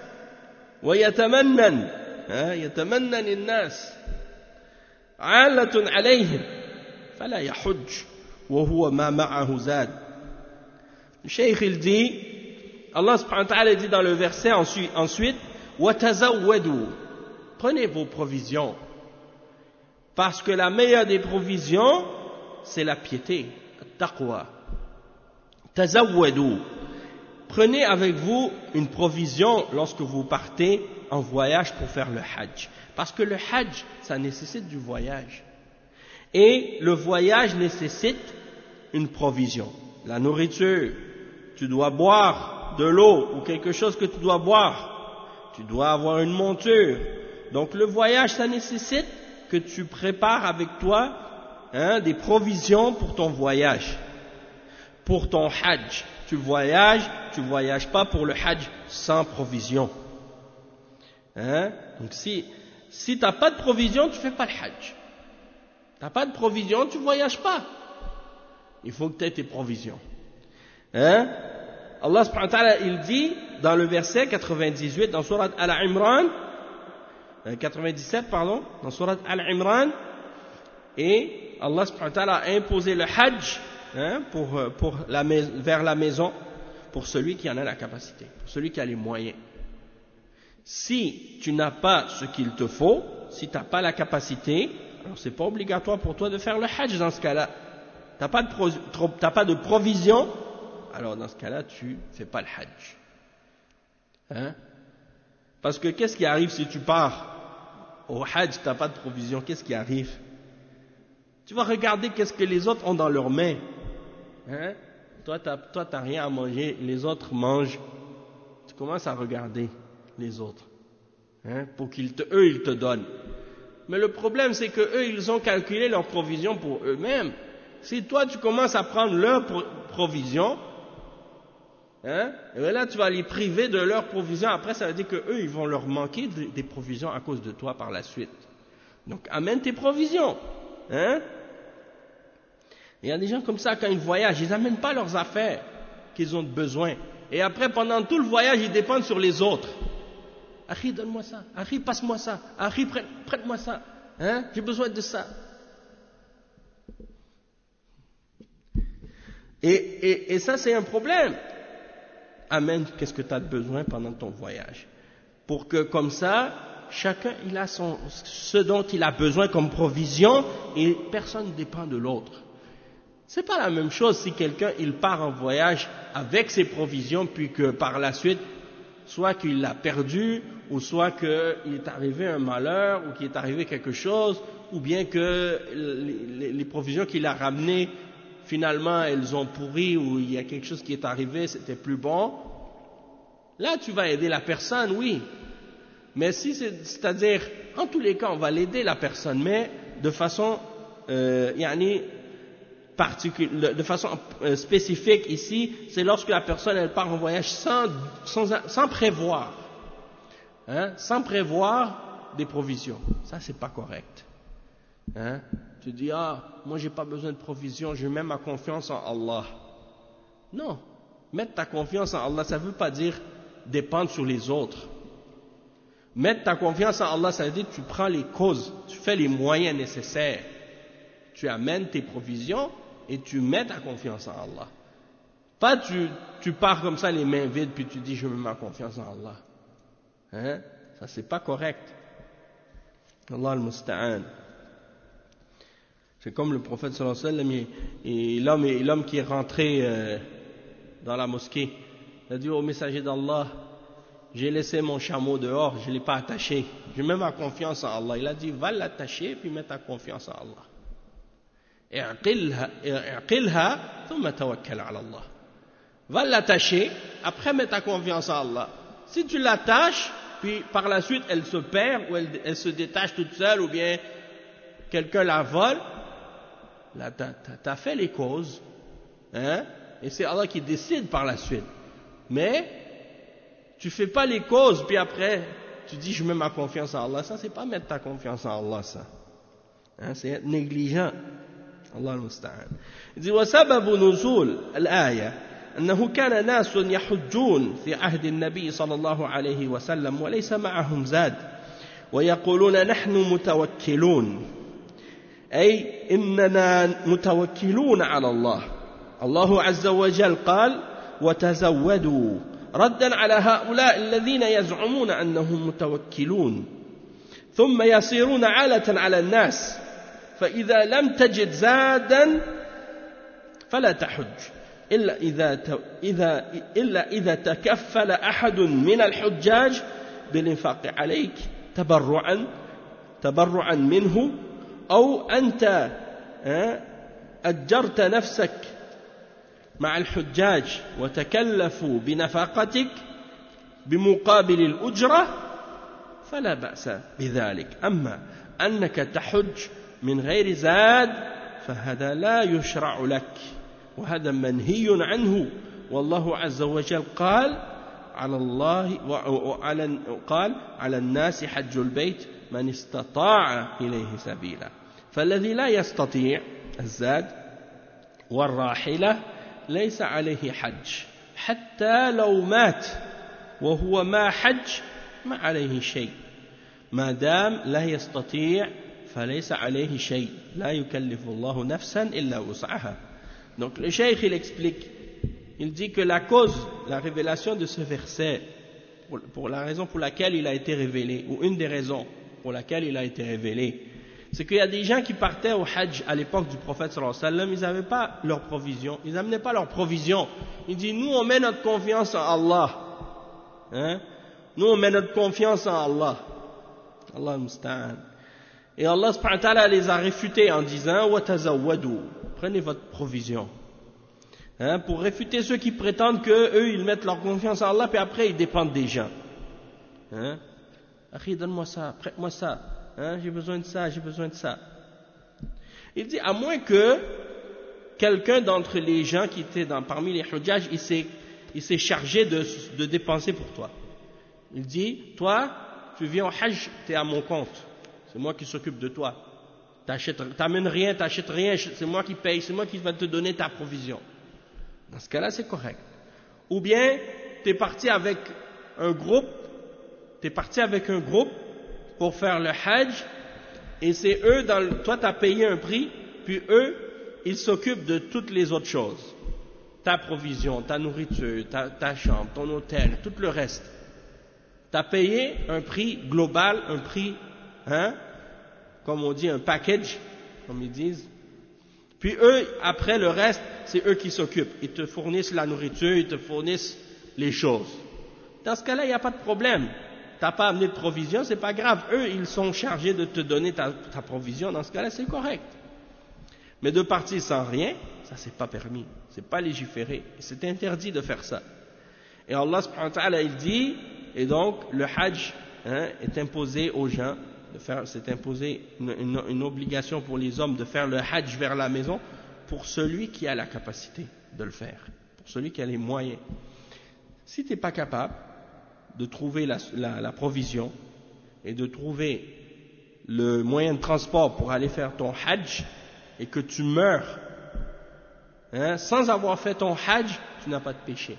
ويتمنن يتمنن الناس عالة عليهم فلا يحج وهو ما معه زاد. Le Cheikh il dit, Allah subhanahu wa ta'ala dit dans le verset ensuite وَتَزَوَّدُوا, prenez vos provisions, parce que la meilleure des provisions, c'est la piété, taqwa. Tazawwadu, prenez avec vous une provision lorsque vous partez en voyage pour faire le hajj. Parce que le hajj, ça nécessite du voyage. Et le voyage nécessite une provision. La nourriture, tu dois boire de l'eau ou quelque chose que tu dois boire. Tu dois avoir une monture. Donc le voyage, ça nécessite que tu prépares avec toi hein, des provisions pour ton voyage, pour ton hajj. Tu voyages, tu ne voyages pas pour le hajj sans provision. Hein? Donc si, si tu n'as pas de provision, tu ne fais pas le hajj. Tu n'as pas de provision, tu ne voyages pas. Il faut que tu aies tes provisions. Hein? Allah subhanahu wa ta'ala, il dit dans le verset quatre-vingt-dix-huit, dans Surat Al-Imran, quatre-vingt-dix-sept, pardon, dans Surat Al-Imran, et Allah subhanahu wa ta'ala a imposé le hajj hein, pour, pour la, vers la maison pour celui qui en a la capacité, pour celui qui a les moyens. Si tu n'as pas ce qu'il te faut, si tu n'as pas la capacité, alors c'est pas obligatoire pour toi de faire le hajj dans ce cas-là. Tu n'as pas, pas de provision, alors dans ce cas-là, tu ne fais pas le hajj. Hein? Parce que qu'est-ce qui arrive si tu pars au hajj, tu n'as pas de provision, qu'est-ce qui arrive? Tu vas regarder qu'est-ce que les autres ont dans leurs mains. Hein? Toi, tu n'as rien à manger, les autres mangent. Tu commences à regarder les autres. Hein? Pour qu'ils te, eux, ils te donnent. Mais le problème, c'est que eux, ils ont calculé leurs provisions pour eux-mêmes. Si toi, tu commences à prendre leurs provisions, hein, et là, tu vas les priver de leurs provisions. Après, ça veut dire qu'eux, ils vont leur manquer des provisions à cause de toi par la suite. Donc, amène tes provisions. Hein? Il y a des gens comme ça, quand ils voyagent, ils n'amènent pas leurs affaires qu'ils ont besoin. Et après, pendant tout le voyage, ils dépendent sur les autres. Akhi, donne-moi ça. Akhi, passe-moi ça. Akhi, prête-moi ça. Hein? J'ai besoin de ça. Et, et, et ça, c'est un problème. Amène qu'est-ce que tu as besoin pendant ton voyage. Pour que, comme ça, chacun, il a son, ce dont il a besoin comme provision et personne ne dépend de l'autre. C'est pas la même chose si quelqu'un, il part en voyage avec ses provisions puis que par la suite, soit qu'il l'a perdu, ou soit qu'il est arrivé un malheur, ou qu'il est arrivé quelque chose, ou bien que les, les provisions qu'il a ramenées, finalement, elles ont pourri, ou il y a quelque chose qui est arrivé, c'était plus bon. Là, tu vas aider la personne, oui. Mais si c'est, c'est-à-dire, en tous les cas, on va l'aider la personne, mais de façon, euh, yani, de façon euh, spécifique ici, c'est lorsque la personne elle part en voyage sans, sans, sans prévoir, hein, sans prévoir des provisions. Ça c'est pas correct. Hein? Tu dis ah moi j'ai pas besoin de provisions, je mets ma confiance en Allah. Non, mettre ta confiance en Allah, ça veut pas dire dépendre sur les autres. Mettre ta confiance en Allah, ça veut dire que tu prends les causes, tu fais les moyens nécessaires, tu amènes tes provisions et tu mets ta confiance en Allah. Pas tu, tu pars comme ça les mains vides puis tu dis je mets ma confiance en Allah. Hein? Ça c'est pas correct. Allah al-Musta'an. C'est comme le prophète sallallahu alayhi wa sallam et, et l'homme, et l'homme qui est rentré euh, dans la mosquée. Il a dit au messager d'Allah, j'ai laissé mon chameau dehors, je ne l'ai pas attaché. Je mets ma confiance en Allah. Il a dit va l'attacher puis mets ta confiance en Allah. اعقلها ثم توكل على الله. Va l'attacher, après mets ta confiance en Allah. Si tu l'attaches, puis par la suite elle se perd, ou elle, elle se détache toute seule, ou bien quelqu'un la vole, là tu as fait les causes, hein, et c'est Allah qui décide par la suite. Mais tu fais pas les causes, puis après tu dis je mets ma confiance en Allah. Ça c'est pas mettre ta confiance en Allah, ça. Hein, c'est être négligent. الله المستعان. وسبب نزول الآية أنه كان ناس يحجون في عهد النبي صلى الله عليه وسلم وليس معهم زاد ويقولون نحن متوكلون أي إننا متوكلون على الله. الله عز وجل قال وتزودوا ردا على هؤلاء الذين يزعمون أنهم متوكلون ثم يصيرون عالة على الناس فإذا لم تجد زادا فلا تحج إلا إذا إذا إلا إذا تكفل أحد من الحجاج بالإنفاق عليك تبرعا تبرعا منه أو أنت أجرت نفسك مع الحجاج وتكلفوا بنفقتك بمقابل الأجرة فلا بأس بذلك. أما أنك تحج من غير زاد فهذا لا يشرع لك وهذا منهي عنه. والله عز وجل قال على الله وعلى قال على الناس حج البيت من استطاع إليه سبيلا. فالذي لا يستطيع الزاد والراحلة ليس عليه حج حتى لو مات وهو ما حج ما عليه شيء ما دام لا يستطيع فليس عليه شيء لا يكلف الله نفسا إلا وسعها. Donc le cheikh il explique, il dit que la cause, la révélation de ce verset, pour, pour la raison pour laquelle il a été révélé, ou une des raisons pour laquelle il a été révélé, c'est qu'il y a des gens qui partaient au Hajj à l'époque du prophète sallallahu alayhi wa sallam, ils n'avaient pas leur provision, ils n'amenaient pas leur provision. Il dit nous on met notre confiance en Allah, hein? Nous on met notre confiance en Allah. Allah musta'an. Et Allah subhanahu wa ta'ala les a réfutés en disant wa tazawwadu, prenez votre provision. Hein, pour réfuter ceux qui prétendent que eux ils mettent leur confiance en Allah puis après ils dépendent des gens. Hein? Akhi, donne-moi ça, prête-moi ça. Hein, j'ai besoin de ça, j'ai besoin de ça. Il dit à moins que quelqu'un d'entre les gens qui étaient dans, parmi les hujjaj, il s'est, il s'est chargé de, de dépenser pour toi. Il dit, toi, tu viens au hajj, tu es à mon compte. C'est moi qui s'occupe de toi. Tu n'amènes rien, tu n'achètes rien, c'est moi qui paye, c'est moi qui vais te donner ta provision. Dans ce cas-là, c'est correct. Ou bien, tu es parti avec un groupe, tu es parti avec un groupe pour faire le hajj, et c'est eux, dans le, toi tu as payé un prix, puis eux, ils s'occupent de toutes les autres choses. Ta provision, ta nourriture, ta, ta chambre, ton hôtel, tout le reste. Tu as payé un prix global, un prix, hein, comme on dit, un package, comme ils disent. Puis eux, après le reste, c'est eux qui s'occupent. Ils te fournissent la nourriture, ils te fournissent les choses. dans ce cas-là, il n'y a pas de problème. Tu n'as pas amené de provision, c'est pas grave. Eux, ils sont chargés de te donner ta, ta provision, dans ce cas-là, c'est correct. Mais de partir sans rien, ça c'est pas permis, c'est pas légiféré, c'est interdit de faire ça. Et Allah subhanahu wa ta'ala il dit, et donc le hajj hein, est imposé aux gens, de faire, c'est imposé une, une, une obligation pour les hommes de faire le hajj vers la maison pour celui qui a la capacité de le faire, pour celui qui a les moyens. Si tu n'es pas capable de trouver la, la, la provision et de trouver le moyen de transport pour aller faire ton hajj, et que tu meurs hein, sans avoir fait ton hajj, tu n'as pas de péché.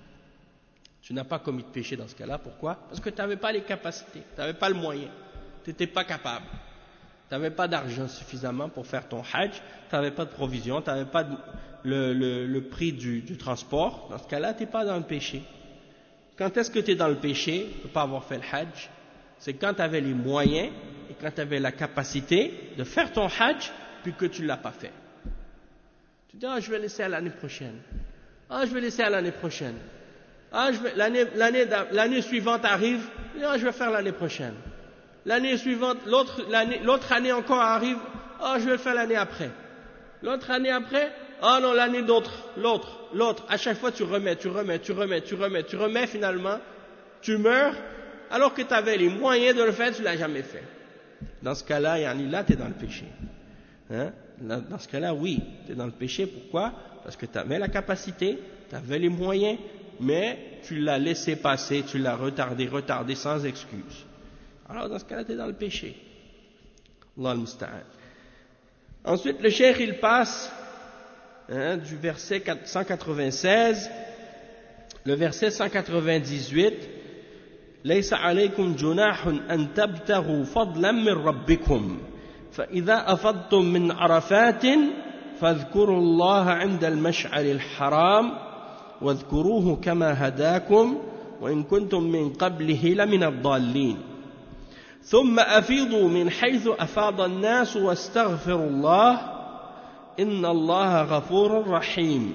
Tu n'as pas commis de péché dans ce cas-là. Pourquoi? Parce que tu n'avais pas les capacités, tu n'avais pas le moyen, tu n'étais pas capable. Tu n'avais pas d'argent suffisamment pour faire ton hajj, tu n'avais pas de provision, tu n'avais pas de, le, le, le prix du, du transport. Dans ce cas-là, tu n'es pas dans le péché. Quand est-ce que tu es dans le péché de ne pas avoir fait le hajj? C'est quand tu avais les moyens et quand tu avais la capacité de faire ton hajj puis que tu ne l'as pas fait. Tu dis, ah, je vais laisser à l'année prochaine. Ah, je vais laisser à l'année prochaine. Ah, je vais, l'année, l'année, l'année suivante arrive, ah, je vais faire l'année prochaine. L'année suivante, l'autre, l'année, l'autre année encore arrive, ah, je vais le faire l'année après. L'autre année après, ah non, l'année d'autre, l'autre, l'autre. À chaque fois, tu remets, tu remets, tu remets, tu remets, tu remets finalement, tu meurs, alors que tu avais les moyens de le faire, tu ne l'as jamais fait. Dans ce cas-là, yani, là, tu es dans le péché. Hein? Dans ce cas-là, oui, tu es dans le péché. Pourquoi? Parce que tu avais la capacité, tu avais les moyens, mais tu l'as laissé passer, tu l'as retardé, retardé sans excuse. Alors dans ce cas-là, tu es dans le péché. Allah al-Musta'an. Ensuite, le cheikh, il passe hein, du verset cent quatre-vingt-seize, le verset cent quatre-vingt-dix-huit. ليس عليكم جناح أن تبتغوا فضلا من ربكم فإذا أفضتم من عرفات فاذكروا الله عند المشعر الحرام واذكروه كما هداكم وإن كنتم من قبله لمن الضالين ثم أفيضوا من حيث أفاض الناس واستغفروا الله إن الله غفور رحيم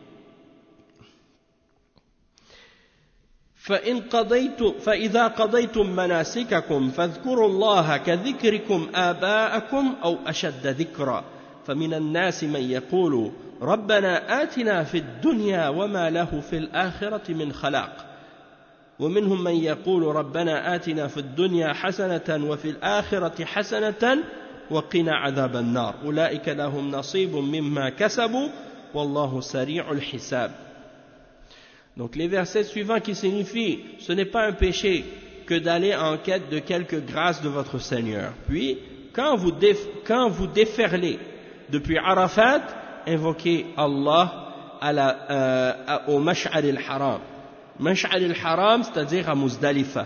فإن قضيت فإذا قضيتم مناسككم فاذكروا الله كذكركم آباءكم أو أشد ذكرا فمن الناس من يقول ربنا آتنا في الدنيا وما له في الآخرة من خلاق ومنهم من يقول ربنا آتنا في الدنيا حسنة وفي الآخرة حسنة وقنا عذاب النار أولئك لهم نصيب مما كسبوا والله سريع الحساب. Donc les versets suivants qui signifient ce n'est pas un péché que d'aller en quête de quelques grâces de votre Seigneur. Puis quand vous, déf, quand vous déferlez depuis Arafat, invoquez Allah à la, euh, à, au Mash'ar al-Haram. Mash'ar al-Haram, c'est-à-dire à Muzdalifa.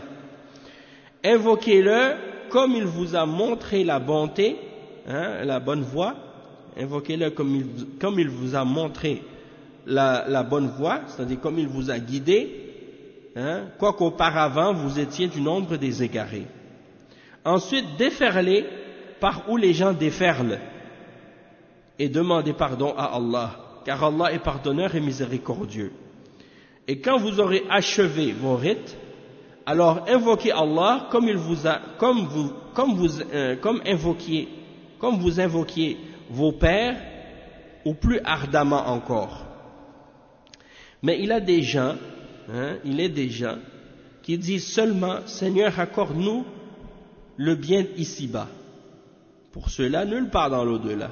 Invoquez-le comme il vous a montré la bonté, hein, la bonne voie. Invoquez-le comme il, comme il vous a montré La, la bonne voie, c'est-à-dire comme il vous a guidé, hein, quoiqu'auparavant vous étiez du nombre des égarés. Ensuite, déferlez par où les gens déferlent et demandez pardon à Allah, car Allah est pardonneur et miséricordieux. Et quand vous aurez achevé vos rites, alors invoquez Allah comme il vous a, comme vous, comme vous, euh, comme invoquiez, comme vous invoquiez vos pères, ou plus ardemment encore. Mais il a des gens, hein, il est des gens qui disent seulement Seigneur, accorde-nous le bien ici-bas. Pour cela, nulle part dans l'au-delà.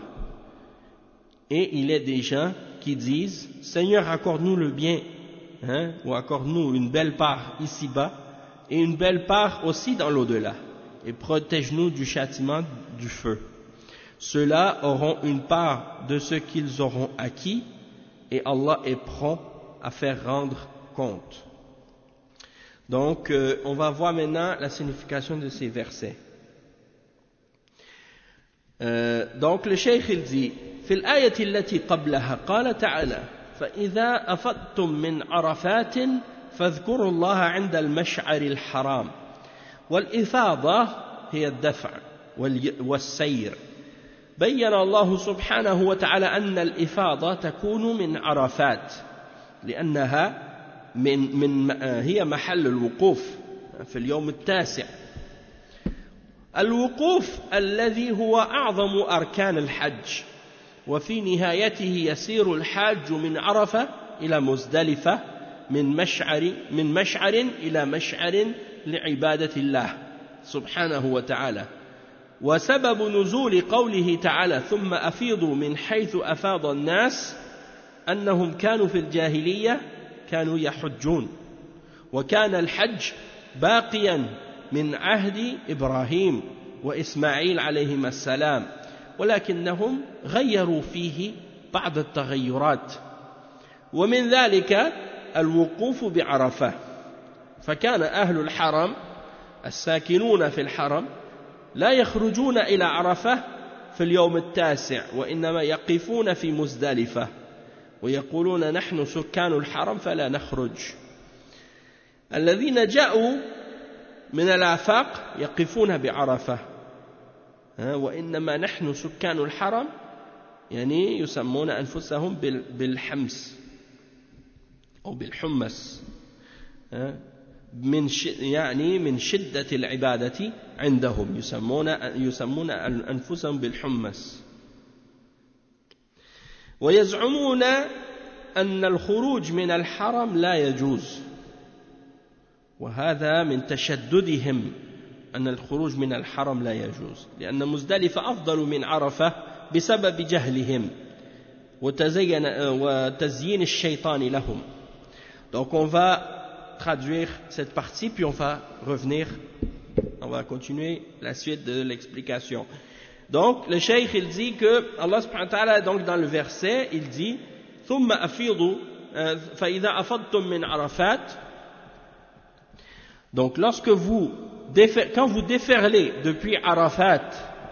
Et il est des gens qui disent Seigneur, accorde-nous le bien, hein, ou accorde-nous une belle part ici-bas et une belle part aussi dans l'au-delà. Et protège-nous du châtiment du feu. Ceux-là auront une part de ce qu'ils auront acquis et Allah est prompt à faire rendre compte. Donc, euh, on va voir maintenant la signification de ces versets. Euh, donc, le cheikh il dit, في الآية التي قبلها قال تعالى فإذا أفضتم من عرفات فاذكروا الله عند المشعر الحرام والإفاضة هي الدفع والسير بين الله سبحانه وتعالى أن الإفاضة تكون من عرفات لأنها من من هي محل الوقوف في اليوم التاسع. الوقوف الذي هو أعظم أركان الحج، وفي نهايته يسير الحاج من عرفة إلى مزدلفة من مشعر من مشعر إلى مشعر لعبادة الله سبحانه وتعالى. وسبب نزول قوله تعالى ثم أفيضوا من حيث أفاض الناس أنهم كانوا في الجاهلية كانوا يحجون، وكان الحج باقيا من عهد إبراهيم وإسماعيل عليهما السلام، ولكنهم غيروا فيه بعض التغيرات، ومن ذلك الوقوف بعرفة. فكان أهل الحرم الساكنون في الحرم لا يخرجون إلى عرفة في اليوم التاسع، وإنما يقفون في مزدلفة ويقولون نحن سكان الحرم فلا نخرج. الذين جاءوا من الآفاق يقفون بعرفة، وإنما نحن سكان الحرم يعني يسمون أنفسهم بالحمس أو بالحمص، من يعني من شدة العبادة عندهم يسمون يسمون أنفسهم بالحمص. ويزعمون أن الخروج من الحرم لا يجوز، وهذا من تشددهم أن الخروج من الحرم لا يجوز، لأن مزدلفة أفضل من عرفة بسبب جهلهم وتزين وتزيين الشيطان لهم. Donc on va traduire cette partie puis on va revenir, on va continuer la suite de l'explication. Donc le cheikh il dit que Allah subhanahu wa ta'ala, donc dans le verset il dit ثم أفيضوا فإذا أفضتم من عرفات. Donc lorsque vous quand vous déferlez depuis Arafat,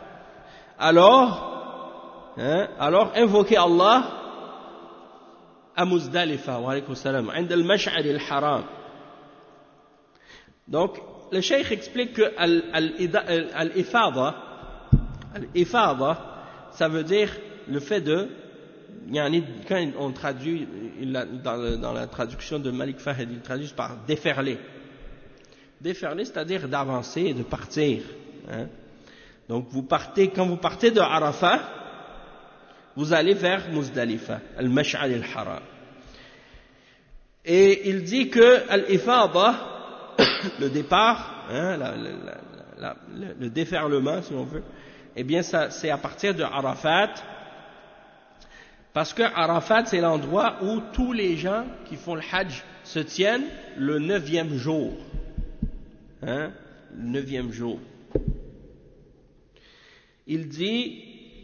alors hein, alors invoquez Allah à Muzdalifa wa alaykum salam عند المشعر الحرام. Donc le cheikh explique que al-ifada, al-ifada ça veut dire le fait de, quand on traduit dans la traduction de Malik Fahd, il traduit par déferler. Déferler, c'est-à-dire d'avancer et de partir. Hein. Donc vous partez, quand vous partez de Arafat, vous allez vers Muzdalifa, al-Mash'ar al-Haram. Et il dit que al-ifada, le départ, hein, la, la, la, la, le déferlement, si on veut, eh bien ça, c'est à partir de Arafat, parce que Arafat c'est l'endroit où tous les gens qui font le Hajj se tiennent le neuvième jour. Hein, le neuvième jour. Il dit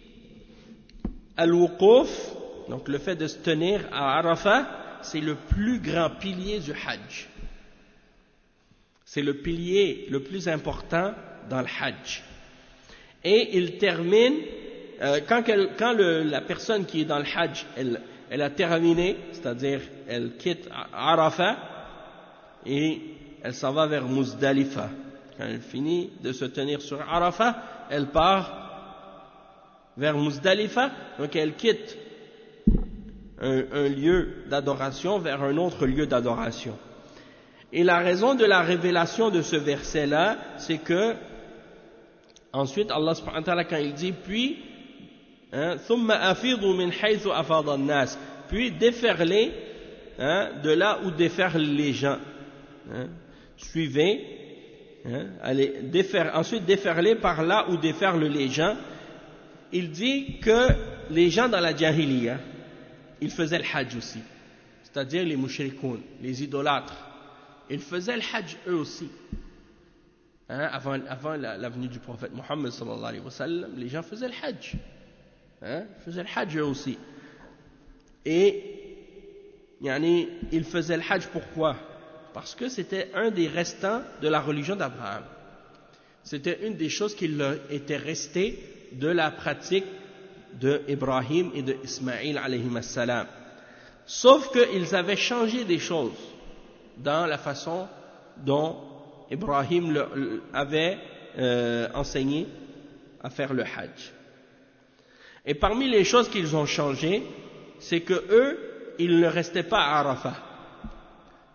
Al-Wuquf, donc le fait de se tenir à Arafat, c'est le plus grand pilier du Hajj. C'est le pilier le plus important dans le Hajj. Et il termine, euh, quand, elle, quand le, la personne qui est dans le Hajj, elle, elle a terminé, c'est-à-dire elle quitte Arafat et elle s'en va vers Muzdalifa. Quand elle finit de se tenir sur Arafat, elle part vers Muzdalifa, donc elle quitte un, un lieu d'adoration vers un autre lieu d'adoration. Et la raison de la révélation de ce verset-là, c'est que ensuite Allah subhanahu wa ta'ala, quand il dit puis hein, ثُمَّ أَفِيضُوا مِنْ حَيْثُ أَفَاضَ النَّاسِ, puis déferler hein, de là où déferlent les gens. Hein, suivez, hein, allez, défer, ensuite déferler par là où déferlent les gens. Il dit que les gens dans la Jahiliya, ils faisaient le Hajj aussi, c'est-à-dire les mushrikoun, les idolâtres, ils faisaient le Hajj eux aussi. Hein, avant, avant la, la venue du prophète Mohammed sallallahu alayhi wa sallam, les gens faisaient le Hajj. Hein, ils faisaient le Hajj eux aussi. Et yani, ils faisaient le Hajj pourquoi? Parce que c'était un des restants de la religion d'Abraham. C'était une des choses qui leur était restée de la pratique de Ibrahim et de Ismaïl alayhim as-salam. Sauf qu'ils avaient changé des choses dans la façon dont Ibrahim le, le, avait euh, enseigné à faire le Hajj. Et parmi les choses qu'ils ont changées, c'est que eux, ils ne restaient pas à Arafat.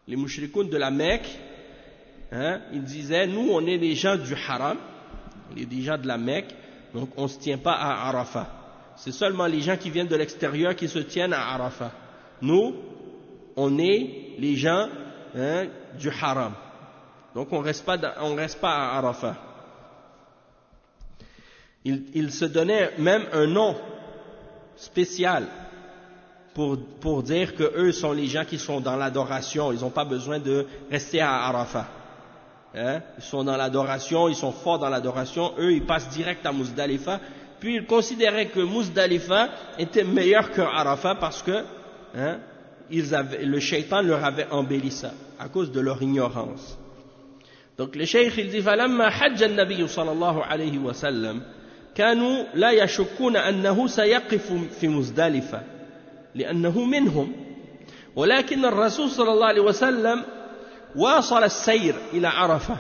les mushrikoun de la Mecque, hein, ils disaient, nous on est les gens du haram, on est des gens de la Mecque, donc on ne se tient pas à Arafat. C'est seulement les gens qui viennent de l'extérieur qui se tiennent à Arafat. Nous, on est les gens, hein, du haram. Donc on reste pas, on reste pas à Arafat. Ils, ils se donnaient même un nom spécial pour, pour dire que eux sont les gens qui sont dans l'adoration. Ils n'ont pas besoin de rester à Arafat. Hein? Ils sont dans l'adoration, ils sont forts dans l'adoration. Eux, ils passent direct à Muzdalifa. Puis ils considéraient que Muzdalifa était meilleur que Arafat parce que, hein, ils avaient, le shaitan leur avait embelli ça à cause de leur ignorance. Donc le cheikh il dit فلما حج النبي صلى الله عليه وسلم كانوا لا يشكون أنه سيقف في مزدلفة لأنه منهم ولكن الرسول صلى الله عليه وسلم واصل السير إلى عرفة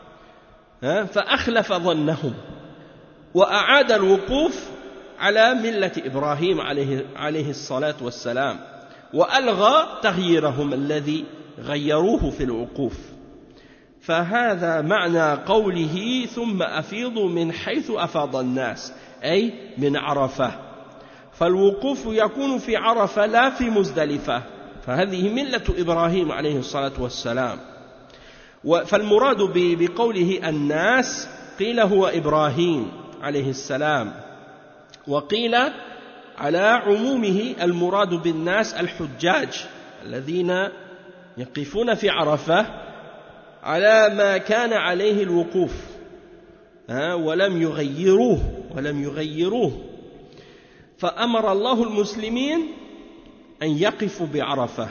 فأخلف ظنهم وأعاد الوقوف على ملة إبراهيم عليه, عليه الصلاة والسلام وألغى تغييرهم الذي غيروه في الوقوف فهذا معنى قوله ثم أفيضوا من حيث أفاض الناس أي من عرفة فالوقوف يكون في عرفة لا في مزدلفة فهذه ملة إبراهيم عليه الصلاة والسلام فالمراد بقوله الناس قيل هو إبراهيم عليه السلام وقيل على عمومه المراد بالناس الحجاج الذين يقفون في عرفة على ما كان عليه الوقوف ولم يغيروه ولم يغيروه فأمر الله المسلمين أن يقفوا بعرفة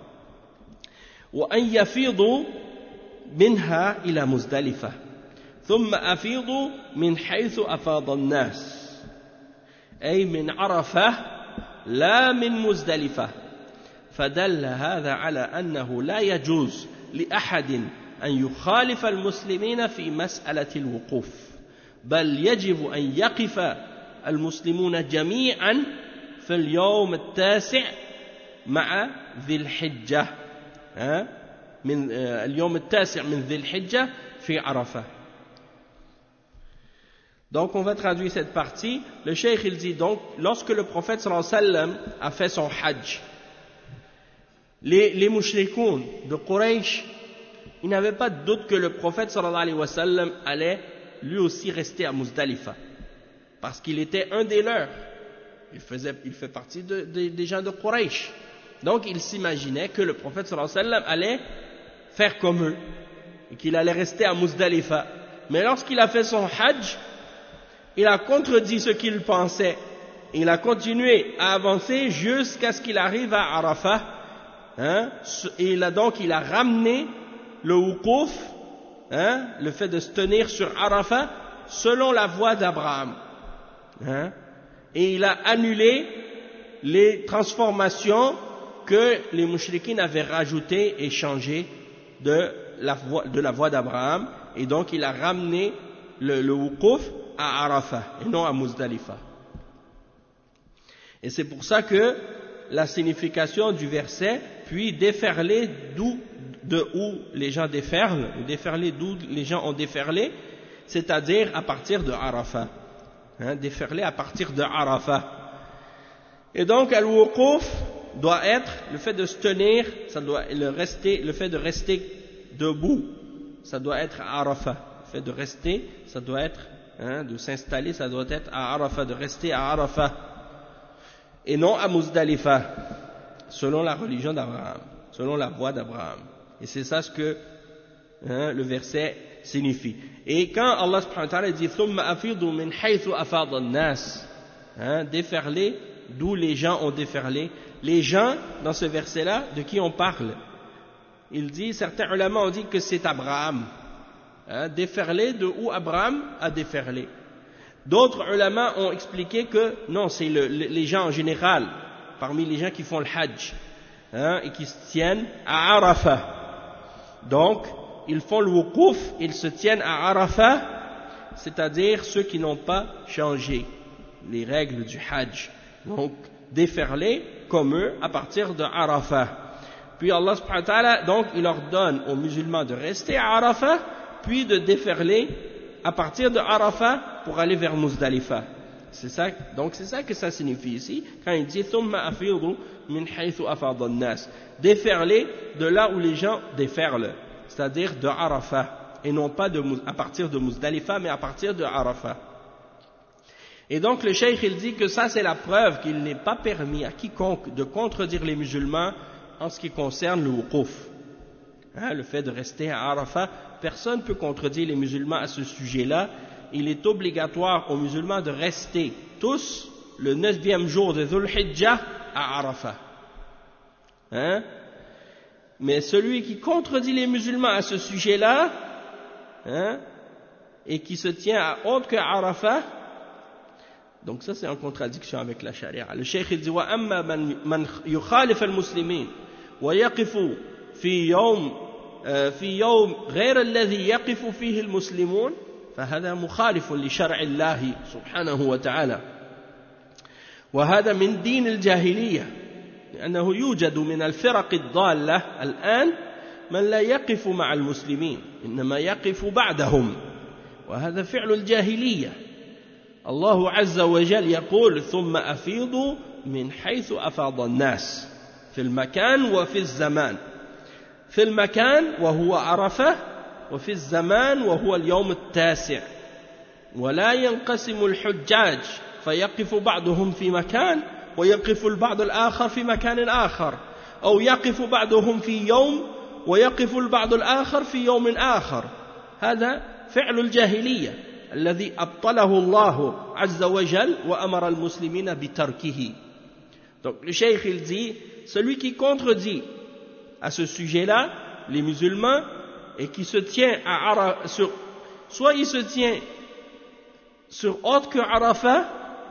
وأن يفيضوا منها إلى مزدلفة ثم أفيضوا من حيث أفاض الناس أي من عرفة لا من مزدلفة فدل هذا على أنه لا يجوز لأحد أن يخالف المسلمين في مسألة الوقوف بل يجب أن يقف المسلمون جميعا في اليوم التاسع مع ذي الحجة من اليوم التاسع من ذي الحجة في عرفة. Donc on va traduire cette partie. Le cheikh il dit donc lorsque le prophète sallallahu alayhi wa sallam a fait son hajj, les, les mushrikoun de Quraysh, ils n'avaient pas de doute que le prophète sallallahu alayhi wa sallam allait lui aussi rester à Muzdalifa parce qu'il était un des leurs. Il, faisait, il fait partie de, de, des gens de Quraysh. Donc il s'imaginait que le prophète sallallahu alayhi wa sallam allait faire comme eux et qu'il allait rester à Muzdalifa. Mais lorsqu'il a fait son hajj, il a contredit ce qu'il pensait. Il a continué à avancer jusqu'à ce qu'il arrive à Arafat. Hein? Et il a donc il a ramené le wuquf, hein? Le fait de se tenir sur Arafat, selon la voie d'Abraham. Hein? Et il a annulé les transformations que les mouchriquines avaient rajoutées et changées de la voie, de la voie d'Abraham. Et donc il a ramené le, le wuquf à Arafat et non à Muzdalifa. Et c'est pour ça que la signification du verset, puis déferler d'où, de où les gens déferlent, ou déferler d'où les gens ont déferlé, c'est-à-dire à partir de Arafat. Hein, déferler à partir de Arafat. Et donc, al-wuquf doit être, le fait de se tenir, ça doit le rester, le fait de rester debout, ça doit être à Arafat. Le fait de rester, ça doit être Hein, de s'installer, ça doit être à Arafat, de rester à Arafat et non à Muzdalifa, selon la religion d'Abraham, selon la voie d'Abraham. Et c'est ça ce que hein, le verset signifie. Et quand Allah subhanahu wa ta'ala dit ثُمَّ أَفِيضُوا مِنْ حَيْثُ أَفَاضَ النَّاسِ, hein, déferler d'où les gens ont déferlé. Les gens, dans ce verset-là, de qui on parle? Il dit, certains ulama ont dit que c'est Abraham. Hein, déferler de où Abraham a déferlé. D'autres ulama ont expliqué que non, c'est le, les gens en général, parmi les gens qui font le hajj hein, et qui se tiennent à Arafat. Donc, ils font le wuquf, ils se tiennent à Arafat, c'est-à-dire ceux qui n'ont pas changé les règles du hajj. Donc, déferler comme eux à partir de Arafat. Puis Allah subhanahu wa ta'ala, donc il ordonne aux musulmans de rester à Arafat, puis de déferler à partir de Arafat pour aller vers Muzdalifa. C'est ça, donc c'est ça que ça signifie ici, quand il dit thumma afidu min haythu afada an-nas, déferler de là où les gens déferlent, c'est-à-dire de Arafat, et non pas de, à partir de Muzdalifa, mais à partir de Arafat. Et donc le cheikh il dit que ça c'est la preuve qu'il n'est pas permis à quiconque de contredire les musulmans en ce qui concerne le wuquf. Hein, le fait de rester à Arafat, personne ne peut contredire les musulmans à ce sujet-là. Il est obligatoire aux musulmans de rester tous le neuvième jour de Dhul Hijjah à Arafat. Hein? Mais celui qui contredit les musulmans à ce sujet-là, hein, et qui se tient à autre que Arafat, donc ça c'est en contradiction avec la charia. Le cheikh il dit wa amma man yukhalif al-muslimin wa yaqifu fi yawm fi yawm ghayr alladhi yaqifu fihi al-muslimun فهذا مخالف لشرع الله سبحانه وتعالى وهذا من دين الجاهلية لأنه يوجد من الفرق الضالة الآن من لا يقف مع المسلمين إنما يقف بعدهم وهذا فعل الجاهلية. الله عز وجل يقول ثم أفيضوا من حيث أفاض الناس في المكان وفي الزمان، في المكان وهو عرفة، وفي الزمان وهو اليوم التاسع. ولا ينقسم الحجاج فيقف بعضهم في مكان ويقف البعض الآخر في مكان آخر، أو يقف بعضهم في يوم ويقف البعض الآخر في يوم آخر. هذا فعل الجاهلية الذي أبطله الله عز وجل وأمر المسلمين بتركه. Donc le cheikh il dit, celui qui contredit à ce sujet-là les musulmans et qui se tient à Arafat, sur, soit il se tient sur autre que Arafat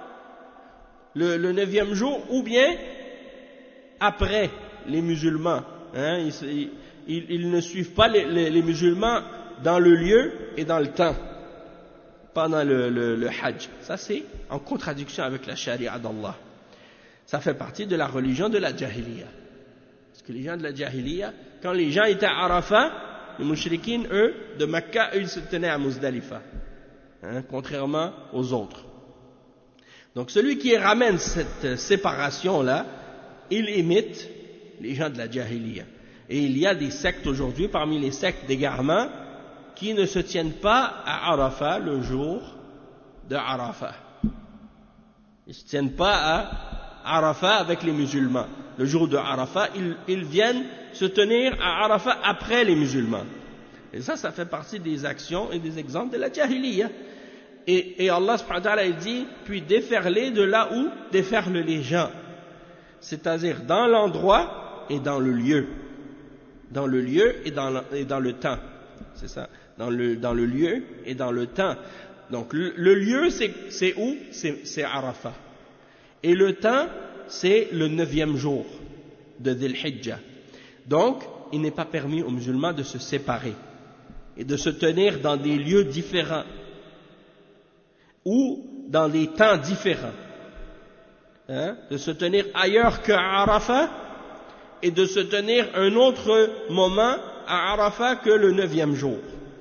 le, le neuvième jour, ou bien après les musulmans, hein, ils, ils, ils ne suivent pas les, les, les musulmans dans le lieu et dans le temps pendant le, le, le Hajj. Ça c'est en contradiction avec la charia d'Allah. Ça fait partie de la religion de la Jahiliya. Parce que les gens de la Jahiliya, quand les gens étaient à Arafat, les mouchriquines, eux, de Mecca, eux, ils se tenaient à Muzdalifa, hein, contrairement aux autres. Donc celui qui ramène cette séparation-là, il imite les gens de la Jahiliya. Et il y a des sectes aujourd'hui, parmi les sectes d'égarement, qui ne se tiennent pas à Arafat le jour de Arafat. Ils ne se tiennent pas à Arafat avec les musulmans. Le jour de Arafat, ils, ils viennent se tenir à Arafat après les musulmans. Et ça, ça fait partie des actions et des exemples de la Jahiliya. Et, et Allah subhanahu wa ta'ala dit, puis déferler de là où déferlent les gens. C'est-à-dire dans l'endroit et dans le lieu. Dans le lieu et dans le, et dans le temps. C'est ça. Dans le, dans le lieu et dans le temps. Donc le, le lieu, c'est, c'est où? C'est, c'est Arafat. Et le temps, c'est le neuvième jour de Dhul Hijjah. Donc, il n'est pas permis aux musulmans de se séparer et de se tenir dans des lieux différents ou dans des temps différents. Hein? De se tenir ailleurs qu'à Arafat et de se tenir un autre moment à Arafat que le neuvième jour.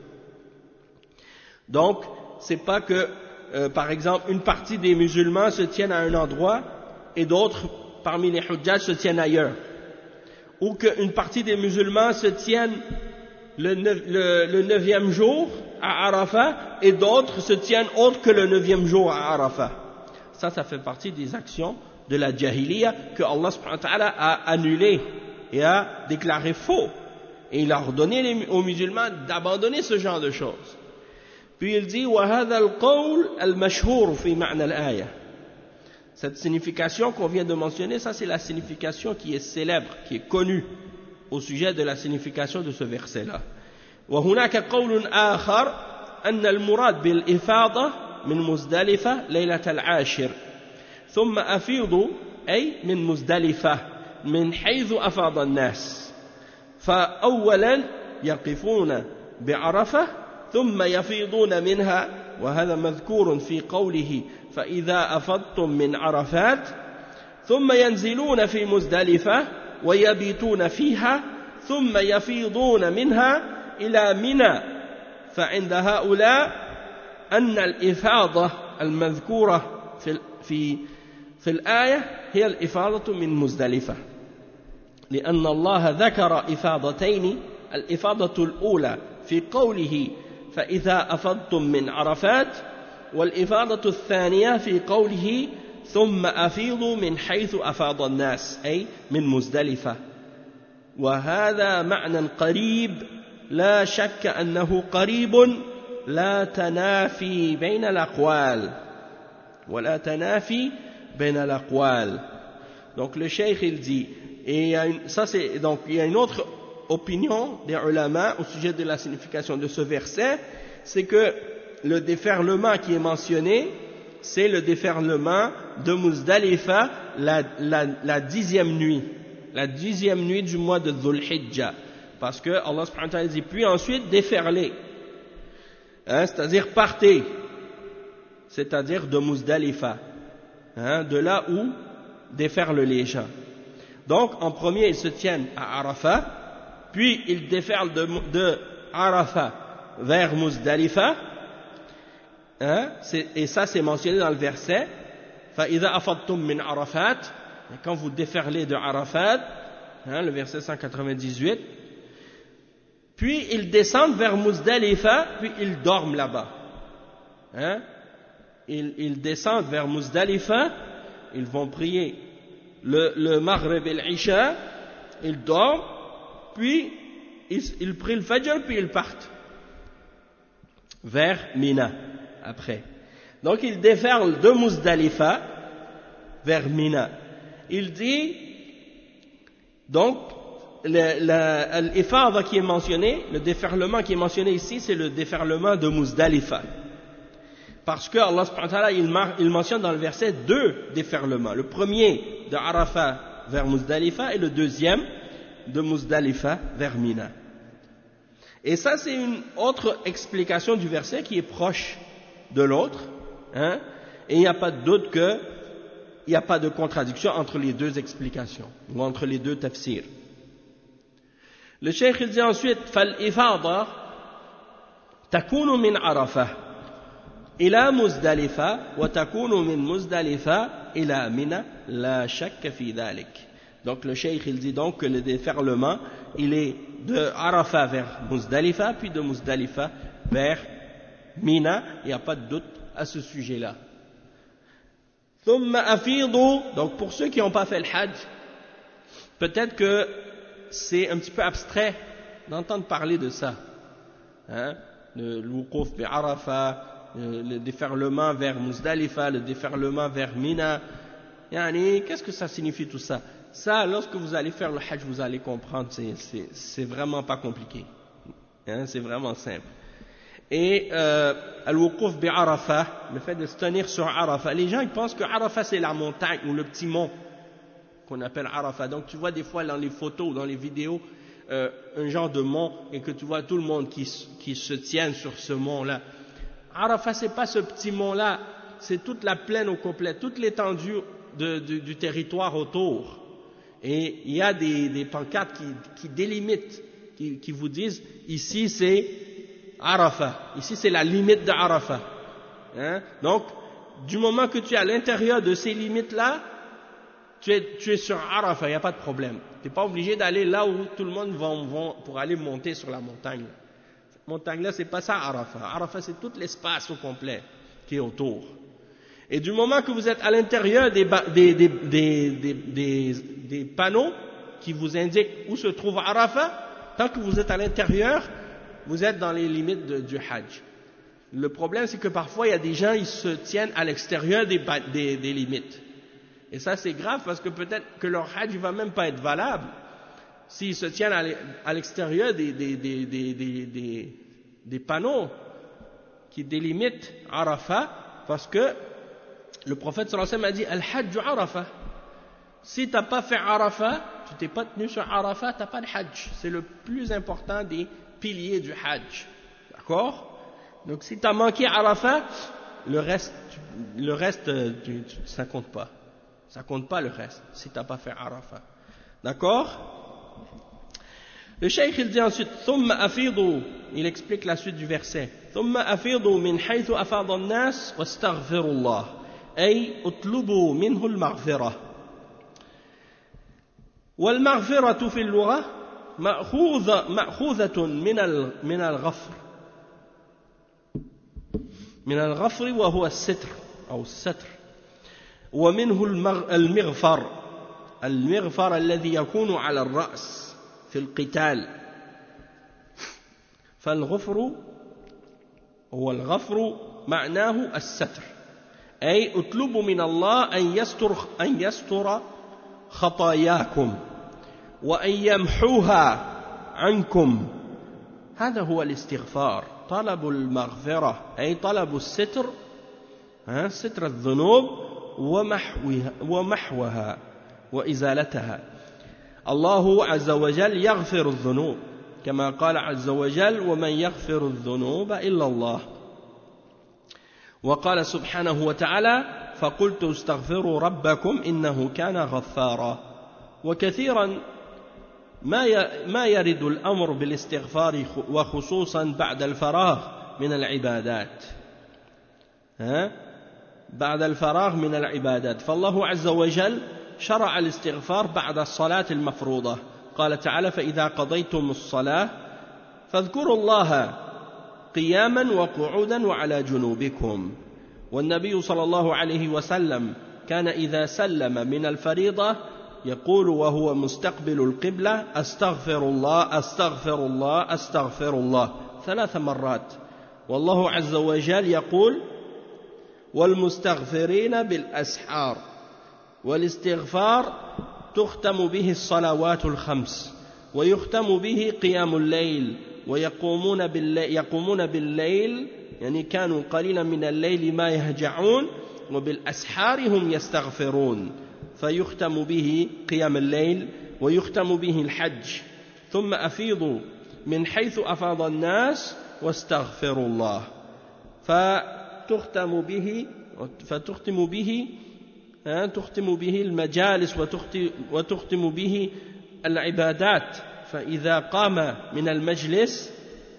Donc, c'est pas que, euh, par exemple, une partie des musulmans se tiennent à un endroit et d'autres, parmi les hujjaj, se tiennent ailleurs. Ou qu'une partie des musulmans se tiennent le, neuf, le, le neuvième jour à Arafat et d'autres se tiennent autre que le neuvième jour à Arafat. Ça, ça fait partie des actions de la Jahiliya que Allah subhanahu wa ta'ala a annulé et a déclaré faux. Et il a ordonné aux musulmans d'abandonner ce genre de choses. Puis il dit وَهَذَا الْقَوْلُ الْمَشْهُورُ فِي مَعْنَى الْآيَةِ. Cette signification qu'on vient de mentionner, ça c'est la signification qui est célèbre, qui est connue au sujet de la signification de ce verset-là. وهناك قول آخر أن المراد بالإفاضة من مزدلفة ليلة العاشر ثم أفيضوا أي من مزدلفة من حيث أفاض الناس فأولا يقفون بعرفة ثم يفيضون منها وهذا مذكور في قوله فإذا أفضتم من عرفات ثم ينزلون في مزدلفة ويبيتون فيها ثم يفيضون منها إلى منى فعند هؤلاء أن الإفاضة المذكورة في في في الآية هي الإفاضة من مزدلفة لأن الله ذكر إفاضتين الإفاضة الأولى في قوله فإذا أفضتم من عرفات والإفاضة الثانية في قوله ثم أفيضوا من حيث أفاض الناس أي من مزدلفة وهذا معنى قريب لا شك أنه قريب لا تنافي بين الأقوال ولا تنافي بين الأقوال. Donc le cheikh il dit et il y a une, ça c'est donc il y a une autre opinion des ulama au sujet de la signification de ce verset, c'est que le déferlement qui est mentionné c'est le déferlement de Muzdalifa la, la, la dixième nuit la dixième nuit du mois de Dhul Hijjah parce que Allah subhanahu wa ta'ala dit puis ensuite déferlez hein, c'est-à-dire partez c'est-à-dire de Muzdalifa hein, de là où déferlent les gens. Donc en premier ils se tiennent à Arafat puis ils déferlent de, de Arafat vers Muzdalifa hein, et ça c'est mentionné dans le verset فَإِذَا أَفَضْتُم مِّنْ عَرَفَاتٍ quand vous déferlez de Arafat hein, le verset cent quatre-vingt-dix-huit puis ils descendent vers Muzdalifa puis ils dorment là-bas hein, ils, ils descendent vers Muzdalifa ils vont prier le, le Maghrib et l'Isha ils dorment puis ils, ils prient le Fajr puis ils partent vers Mina après. Donc il déferle de Muzdalifa vers Mina. Il dit donc l'ifada qui est mentionné, le déferlement qui est mentionné ici, c'est le déferlement de Muzdalifa. Parce que Allah subhanahu wa ta'ala il, il mentionne dans le verset deux déferlements. Le premier de Arafat vers Muzdalifa et le deuxième de Muzdalifa vers Mina. Et ça c'est une autre explication du verset qui est proche de l'autre, hein, et il n'y a pas de doute qu'il n'y a pas de contradiction entre les deux explications, ou entre les deux tafsirs. Le cheikh il dit ensuite, فَالْإِفَاضَةُ تَكُونُ مِنْ عَرَفَةٍ إِلَى مُزْدَلِفَةٍ وَتَكُونُ مِنْ مُزْدَلِفَةٍ إِلَى مِنَى لَا شَكَّ فِي ذَلِكَ. Donc le cheikh il dit donc que le déferlement, il est de Arafat vers Muzdalifa, puis de Muzdalifa vers Mina, il n'y a pas de doute à ce sujet-là. ثم أفيضوا, donc pour ceux qui n'ont pas fait le Hajj, peut-être que c'est un petit peu abstrait d'entendre parler de ça. Hein? Le Wuquf bi Arafat, le déferlement vers Muzdalifa, le déferlement vers Mina. Yani, qu'est-ce que ça signifie tout ça? Ça, lorsque vous allez faire le Hajj, vous allez comprendre, c'est, c'est, c'est vraiment pas compliqué. Hein? C'est vraiment simple. Et euh, Al-Wuquf bi Arafat, le fait de se tenir sur Arafat, les gens ils pensent que Arafat c'est la montagne ou le petit mont qu'on appelle Arafat. Donc tu vois des fois dans les photos ou dans les vidéos euh, un genre de mont et que tu vois tout le monde qui, qui se tienne sur ce mont-là. Arafat c'est pas ce petit mont-là, c'est toute la plaine au complet, toute l'étendue de, de, du territoire autour. Et il y a des, des pancartes qui, qui délimitent, qui, qui vous disent ici c'est Arafat, ici c'est la limite de Arafat. Hein? Donc, du moment que tu es à l'intérieur de ces limites-là, tu es, tu es sur Arafat, il n'y a pas de problème. Tu n'es pas obligé d'aller là où tout le monde va, va pour aller monter sur la montagne. Cette montagne-là, c'est pas ça Arafat. Arafat, c'est tout l'espace au complet qui est autour. Et du moment que vous êtes à l'intérieur des, des, des, des, des, des, des panneaux qui vous indiquent où se trouve Arafat, tant que vous êtes à l'intérieur, vous êtes dans les limites de, du Hajj. Le problème, c'est que parfois, il y a des gens, ils se tiennent à l'extérieur des, des, des limites. Et ça, c'est grave parce que peut-être que leur Hajj ne va même pas être valable s'ils se tiennent à l'extérieur des, des, des, des, des, des, des panneaux qui délimitent Arafat, parce que le prophète sallallahu alayhi wa sallam a dit Al-Hajj Arafat. Si tu n'as pas fait Arafat, tu t'es pas tenu sur Arafat, tu n'as pas de Hajj. C'est le plus important des piliers du Hajj. D'accord? Donc si tu as manqué Arafat, le reste, le reste tu, tu, ça compte pas. Ça compte pas le reste, si tu n'as pas fait Arafat. D'accord? Le cheikh il dit ensuite ثم أفيضوا, il explique la suite du verset ثم أفيضوا من حيث أفاض الناس واستغفروا الله أي اطلبوا منه المغفرة. والمغفرة في اللغة مأخوذة مأخوذة من من الغفر من الغفر وهو الستر أو الستر، ومنه المغفر المغفر الذي يكون على الرأس في القتال. فالغفر هو الغفر معناه الستر، أي اطلبوا من الله أن يستر أن يستر خطاياكم وأن يمحوها عنكم. هذا هو الاستغفار، طلب المغفرة أي طلب الستر، ستر الذنوب ومحوها, ومحوها وإزالتها. الله عز وجل يغفر الذنوب كما قال عز وجل ومن يغفر الذنوب إلا الله. وقال سبحانه وتعالى فقلت استغفروا ربكم إنه كان غفارا. وكثيرا ما ما يرد الأمر بالاستغفار وخصوصا بعد الفراغ من العبادات، ها بعد الفراغ من العبادات. فالله عز وجل شرع الاستغفار بعد الصلاة المفروضة، قال تعالى فإذا قضيتم الصلاة فاذكروا الله قياما وقعودا وعلى جنوبكم. والنبي صلى الله عليه وسلم كان إذا سلم من الفريضة يقول وهو مستقبل القبلة أستغفر الله أستغفر الله أستغفر الله ثلاث مرات. والله عز وجل يقول والمستغفرين بالأسحار. والاستغفار تختم به الصلوات الخمس، ويختم به قيام الليل، ويقومون بالليل, يقومون بالليل يعني كانوا قليلا من الليل ما يهجعون، وبالأسحار هم يستغفرون، فيختم به قيام الليل ويختم به الحج. ثم أفيضوا من حيث أفاض الناس واستغفروا الله، فتختم به فتختم به تختم به المجالس وتختم به العبادات. فإذا قام من المجلس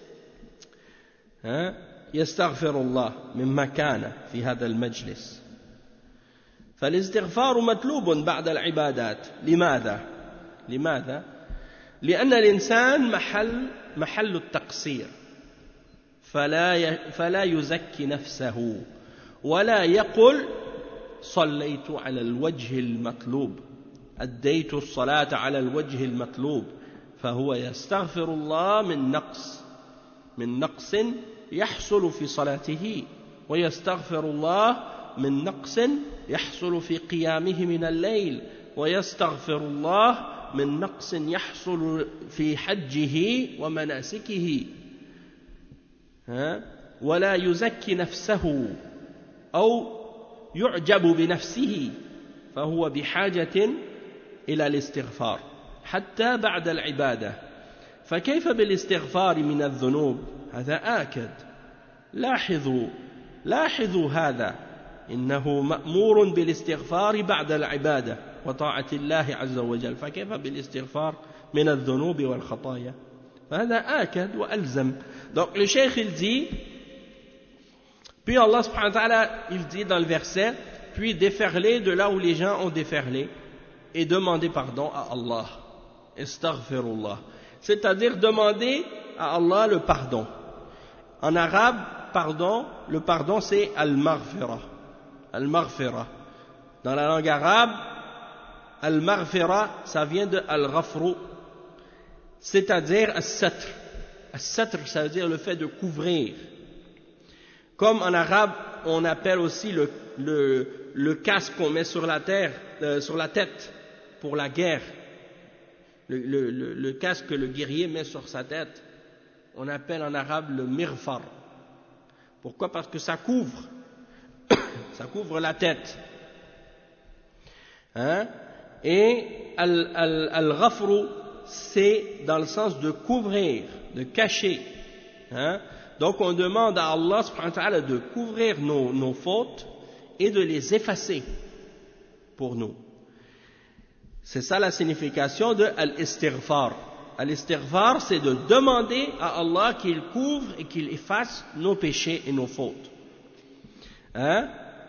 يستغفر الله مما كان في هذا المجلس. فالاستغفار مطلوب بعد العبادات. لماذا؟ لماذا؟ لأن الإنسان محل محل التقصير، فلا فلا يزكي نفسه ولا يقل صليت على الوجه المطلوب، أديت الصلاة على الوجه المطلوب، فهو يستغفر الله من نقص من نقص يحصل في صلاته، ويستغفر الله من نقص يحصل في قيامه من الليل، ويستغفر الله من نقص يحصل في حجه ومناسكه. ولا يزكي نفسه أو يعجب بنفسه، فهو بحاجة إلى الاستغفار حتى بعد العبادة. فكيف بالاستغفار من الذنوب؟ هذا آكد. لاحظوا لاحظوا هذا، إنه مأمور بالاستغفار بعد العبادة وطاعة الله عز وجل، فكيف بالاستغفار من الذنوب والخطايا؟ فهذا آكد وألزم. Donc le cheikh il dit, puis Allah subhanahu wa ta'ala il dit dans le verset, puis déferler de là où les gens ont déferlé et demander pardon à Allah. Astaghfirullah, c'est-à-dire demander à Allah le pardon. En arabe, pardon, le pardon c'est al-maghfira. Al-maghfira. Dans la langue arabe, al-maghfira, ça vient de al-ghafru, c'est-à-dire al-satr. Al-satr, ça veut dire le fait de couvrir. Comme en arabe, on appelle aussi le, le, le casque qu'on met sur la terre, euh, sur la tête pour la guerre. Le, le, le, le casque que le guerrier met sur sa tête, on appelle en arabe le mirfar. Pourquoi? Parce que ça couvre, ça couvre la tête. Hein? Et al-ghafru, c'est dans le sens de couvrir, de cacher. Hein? Donc on demande à Allah subhanahu wa ta'ala de couvrir nos, nos fautes et de les effacer pour nous. C'est ça la signification de al-istighfar. Al-istighfar, c'est de demander à Allah qu'il couvre et qu'il efface nos péchés et nos fautes. Hein?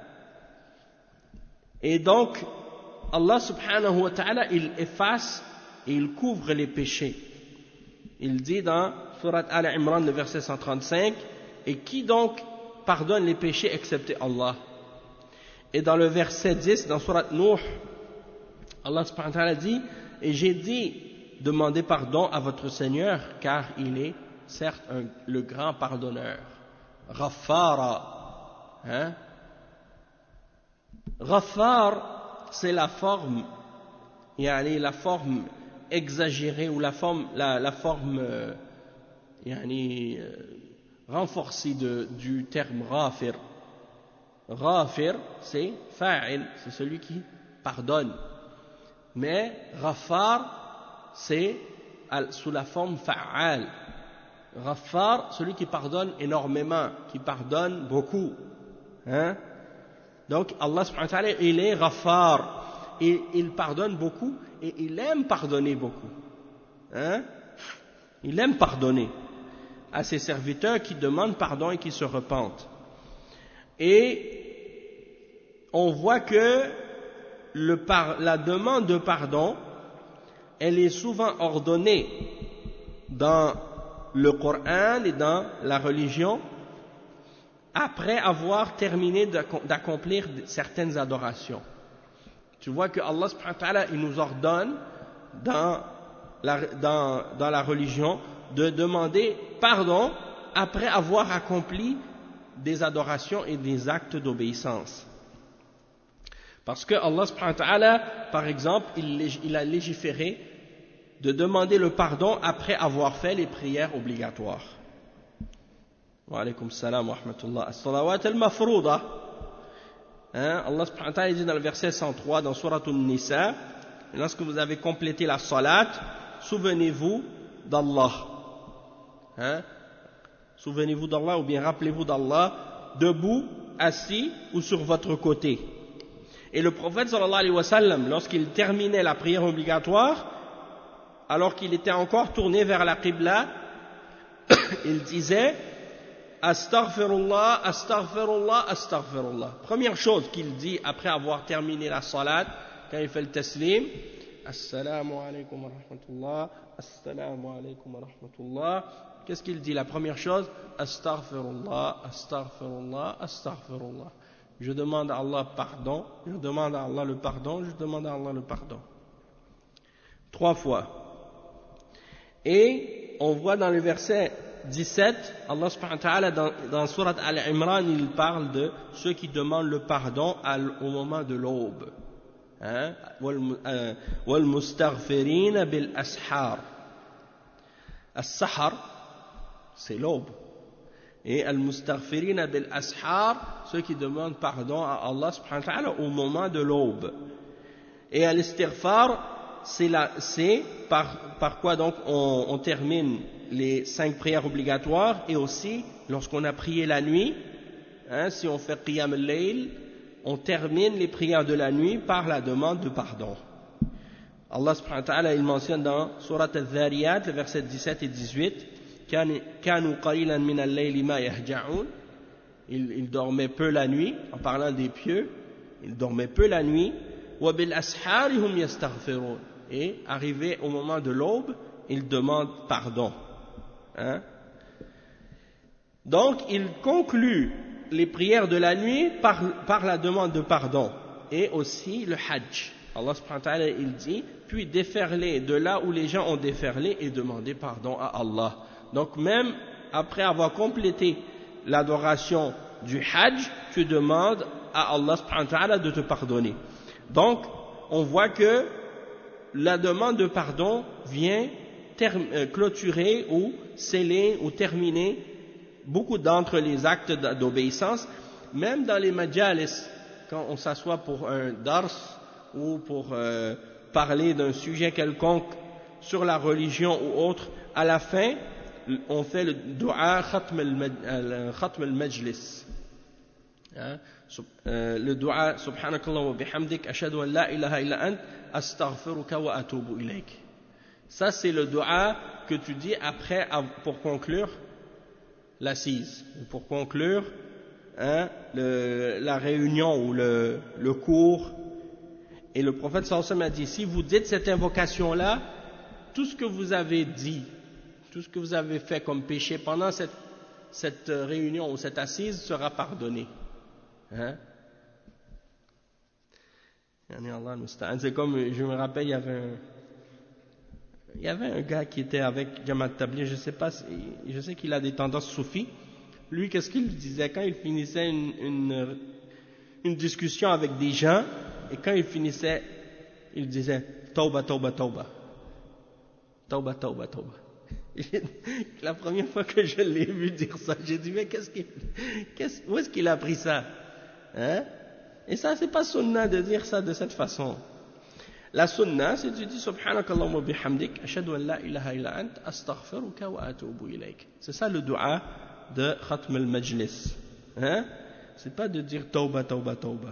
Et donc, Allah subhanahu wa ta'ala, il efface et il couvre les péchés. Il dit dans Surat Al-Imran, le verset cent trente-cinq, et qui donc pardonne les péchés excepté Allah? Et dans le verset dix, dans Surat Nuh, Allah subhanahu wa ta'ala dit, et j'ai dit, demandez pardon à votre Seigneur, car il est certes un, le grand pardonneur. Ghaffara. Hein? Ghaffar, c'est la forme, yani la forme exagérée ou la forme, la, la forme euh, yani, euh, renforcée de, du terme Ghafir. Ghafir, c'est fa'il, c'est celui qui pardonne. Mais Ghaffar, c'est sous la forme fa'al. Ghaffar, celui qui pardonne énormément, qui pardonne beaucoup. Hein? Donc Allah subhanahu wa ta'ala, il est Ghaffar, il, il pardonne beaucoup et il aime pardonner beaucoup. Hein? Il aime pardonner à ses serviteurs qui demandent pardon et qui se repentent. Et on voit que le par, la demande de pardon, elle est souvent ordonnée dans le Coran et dans la religion après avoir terminé d'accomplir certaines adorations. Tu vois que Allah subhanahu wa ta'ala, il nous ordonne dans la, dans, dans la religion de demander pardon après avoir accompli des adorations et des actes d'obéissance. Parce que Allah subhanahu wa ta'ala, par exemple, il, il a légiféré de demander le pardon après avoir fait les prières obligatoires. Wa alaykum salam wa rahmatullah. As-salawat al-mafrouda. Hein? Allah subhanahu wa ta'ala dit dans le verset cent trois dans Surat An-Nisa, lorsque vous avez complété la salat, souvenez-vous d'Allah. Hein? Souvenez-vous d'Allah ou bien rappelez-vous d'Allah debout, assis ou sur votre côté. Et le prophète sallallahu alayhi wa sallam, lorsqu'il terminait la prière obligatoire, alors qu'il était encore tourné vers la Qibla, il disait Astaghfirullah, Astaghfirullah, Astaghfirullah. Première chose qu'il dit après avoir terminé la salat, quand il fait le taslim, Assalamu alaykum wa rahmatullah, Assalamu alaykum wa rahmatullah. Qu'est-ce qu'il dit? La première chose, Astaghfirullah, Astaghfirullah, Astaghfirullah. Je demande à Allah pardon, je demande à Allah le pardon, je demande à Allah le pardon. Trois fois. Et on voit dans le verset dix-sept, Allah subhanahu wa ta'ala dans, dans Surat Al-Imran, il parle de ceux qui demandent le pardon au moment de l'aube. Hein? Wal mustaghfirina bil ashar. As-sahar, c'est l'aube. Et al-mustaghfirina bil ashar, ceux qui demandent pardon à Allah subhanahu wa ta'ala au moment de l'aube. Et al-istighfar, c'est, la, c'est par, par quoi donc on, on termine les cinq prières obligatoires et aussi lorsqu'on a prié la nuit, hein, si on fait qiyam al-layl, on termine les prières de la nuit par la demande de pardon. Allah subhanahu wa ta'ala, il mentionne dans Surat Al-Dhariyat, le verset dix-sept et dix-huit, Kanu qalilan min al-layli ma yahja'un. Ils dormaient peu la nuit, en parlant des pieux, ils dormaient peu la nuit. Wa bil ashari hum yastaghfirun. Et arrivé au moment de l'aube, ils demandent pardon. Hein? Donc, il conclut les prières de la nuit par, par la demande de pardon et aussi le hajj. Allah subhanahu wa ta'ala, il dit, puis déferler de là où les gens ont déferlé et demander pardon à Allah. Donc même après avoir complété l'adoration du hajj, tu demandes à Allah subhanahu wa ta'ala de te pardonner. Donc, on voit que la demande de pardon vient term- euh, clôturer ou sceller ou terminer beaucoup d'entre les actes d'obéissance, même dans les majalis, quand on s'assoit pour un dars ou pour euh, parler d'un sujet quelconque sur la religion ou autre, à la fin, on fait le dua khatm al-majlis. Hein? Euh, le dua subhanakallah wa bihamdik ashhadu an la ilaha illa ant astaghfiruka wa atubu ilayk. Ça c'est le dua que tu dis après pour conclure l'assise, pour conclure hein, le, la réunion ou le, le cours. Et le prophète sallallahu alayhi wa sallam a dit, si vous dites cette invocation là, tout ce que vous avez dit, tout ce que vous avez fait comme péché pendant cette, cette réunion ou cette assise sera pardonné. Hein? C'est comme, je me rappelle, il y avait un, il y avait un gars qui était avec Jamaat Tabligh, je sais pas, je sais qu'il a des tendances soufis. Lui, qu'est-ce qu'il disait quand il finissait une, une, une discussion avec des gens, et quand il finissait, il disait Tauba, Tauba, Tauba. Tauba, Tauba, Tauba. La première fois que je l'ai vu dire ça, j'ai dit, mais qu'est-ce qu'il, qu'est-ce, où est-ce qu'il a appris ça? Hein? Et ça, c'est pas sunnah de dire ça de cette façon. La sunnah, c'est de dire subhanakallah wa bihamdik, ashhadu an la ilaha illa ant, astaghfiruka wa atubu ilayk. C'est ça le dua de Khatm al-Majlis. Hein? C'est pas de dire tauba, tauba, tauba.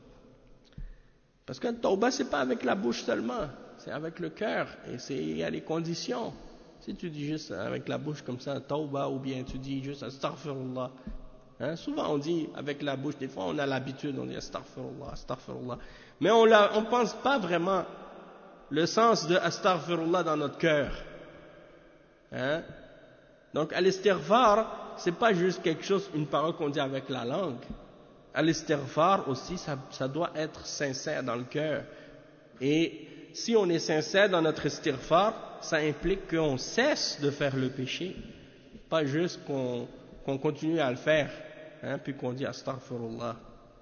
Parce que tauba, c'est pas avec la bouche seulement, c'est avec le cœur, et c'est, il y a les conditions. Si tu dis juste avec la bouche comme ça, tauba, ou bien tu dis juste astaghfirullah. Hein? Souvent on dit avec la bouche, des fois on a l'habitude, on dit astaghfirullah, astaghfirullah. Mais on ne pense pas vraiment le sens de astaghfirullah dans notre cœur. Hein? Donc al-istighfar, c'est pas juste quelque chose, une parole qu'on dit avec la langue. Al-istighfar aussi, ça, ça doit être sincère dans le cœur. Et si on est sincère dans notre istighfar, ça implique qu'on cesse de faire le péché. Pas juste qu'on, qu'on continue à le faire, hein, puis qu'on dit astaghfirullah.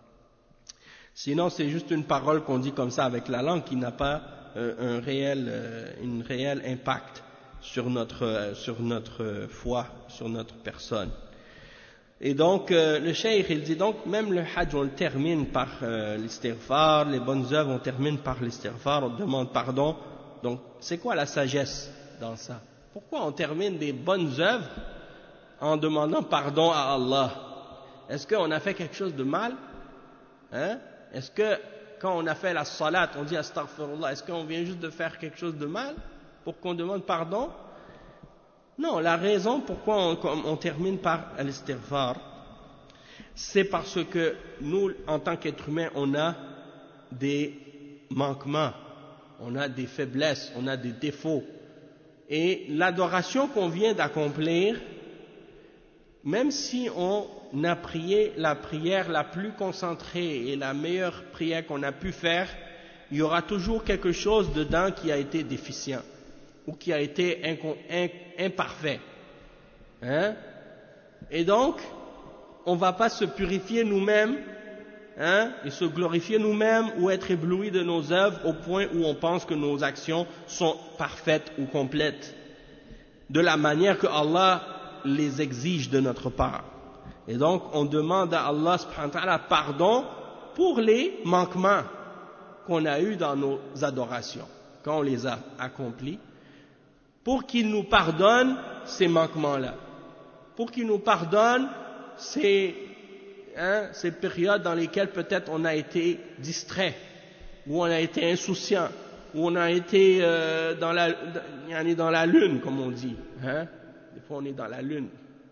Sinon, c'est juste une parole qu'on dit comme ça avec la langue qui n'a pas euh, un réel, euh, une réel impact sur notre, euh, sur notre foi, sur notre personne. Et donc, euh, le cheikh, il dit donc, même le hajj, on le termine par euh, l'istighfar, les bonnes œuvres, on termine par l'istighfar, on demande pardon. Donc, c'est quoi la sagesse dans ça? Pourquoi on termine des bonnes œuvres en demandant pardon à Allah? Est-ce qu'on a fait quelque chose de mal? Hein? Est-ce que quand on a fait la salat, on dit astaghfirullah, est-ce qu'on vient juste de faire quelque chose de mal pour qu'on demande pardon? Non, la raison pourquoi on, on termine par l'istighfar, c'est parce que nous, en tant qu'êtres humains, on a des manquements, on a des faiblesses, on a des défauts. Et l'adoration qu'on vient d'accomplir, même si on a prié la prière la plus concentrée et la meilleure prière qu'on a pu faire, il y aura toujours quelque chose dedans qui a été déficient ou qui a été incon, in, imparfait. Hein? Et donc, on ne va pas se purifier nous-mêmes, hein, et se glorifier nous-mêmes ou être ébloui de nos œuvres au point où on pense que nos actions sont parfaites ou complètes, de la manière que Allah les exige de notre part. Et donc, on demande à Allah subhanahu wa ta'ala pardon pour les manquements qu'on a eus dans nos adorations, quand on les a accomplis, pour qu'il nous pardonne ces manquements-là, pour qu'il nous pardonne ces, hein, ces périodes dans lesquelles peut-être on a été distrait, où on a été insouciant, où on a été euh, dans, la, dans la lune, comme on dit. Hein? Des fois on est dans la lune.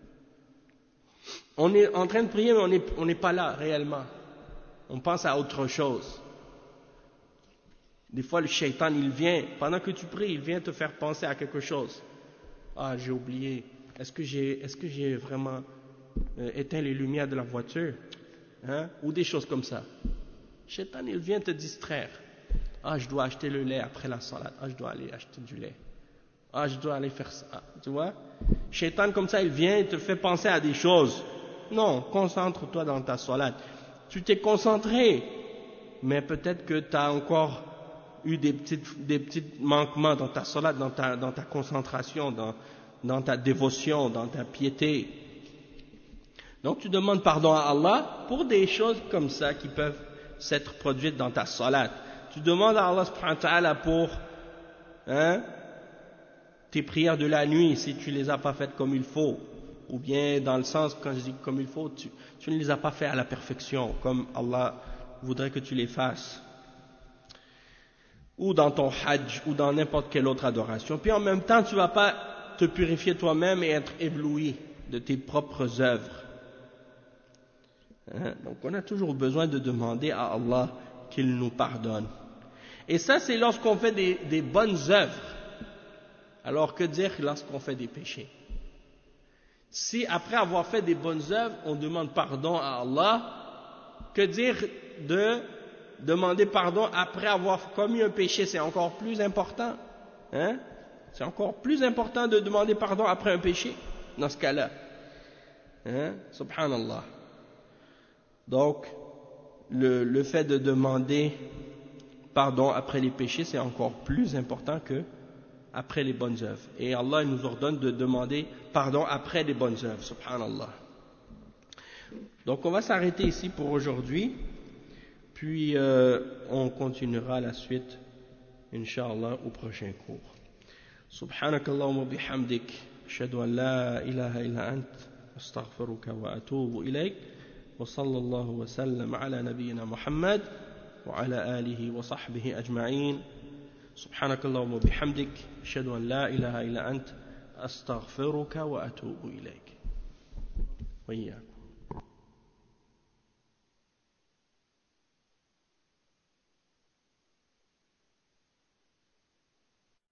On est en train de prier, mais on n'est on n'est pas là réellement. On pense à autre chose. Des fois, le shaitan, il vient, pendant que tu pries, il vient te faire penser à quelque chose. Ah, j'ai oublié. Est-ce que j'ai, est-ce que j'ai vraiment euh, éteint les lumières de la voiture? Hein? Ou des choses comme ça. Le shaitan, il vient te distraire. Ah, je dois acheter le lait après la salade. Ah, je dois aller acheter du lait. Ah, je dois aller faire ça. Tu vois? Le shaitan, comme ça, il vient et te fait penser à des choses. Non, concentre-toi dans ta salade. Tu t'es concentré, mais peut-être que tu as encore eu des petits des petits manquements dans ta salade, dans ta, dans ta concentration, dans, dans ta dévotion, dans ta piété. Donc tu demandes pardon à Allah pour des choses comme ça qui peuvent s'être produites dans ta salade. Tu demandes à Allah subhanahu wa ta'ala pour hein, tes prières de la nuit si tu les as pas faites comme il faut. ou bien dans le sens, quand je dis comme il faut, tu, tu ne les as pas fait à la perfection, comme Allah voudrait que tu les fasses, ou dans ton hajj, ou dans n'importe quelle autre adoration. Puis en même temps, tu ne vas pas te purifier toi-même et être ébloui de tes propres œuvres. Hein? Donc on a toujours besoin de demander à Allah qu'il nous pardonne. Et ça, c'est lorsqu'on fait des, des bonnes œuvres. Alors que dire lorsqu'on fait des péchés? Si après avoir fait des bonnes œuvres, on demande pardon à Allah, que dire de demander pardon après avoir commis un péché? C'est encore plus important. Hein? C'est encore plus important de demander pardon après un péché, dans ce cas-là. Hein? Subhanallah. Donc, le, le fait de demander pardon après les péchés, c'est encore plus important que après les bonnes œuvres. Et Allah nous ordonne de demander pardon après les bonnes œuvres. Subhanallah. Donc, on va s'arrêter ici pour aujourd'hui. Puis, euh, on continuera la suite, Inch'Allah, au prochain cours. Subhanakallahumma bihamdik. Ashhadu an la ilaha illa ant. Astaghfiruka wa atubu ilayk. وصلى الله وسلم على نبينا محمد وعلى آله وصحبه أجمعين سبحانك اللهم وبحمدك أشهد أن لا إله إلا أنت أستغفرك وأتوب إليك وإياكم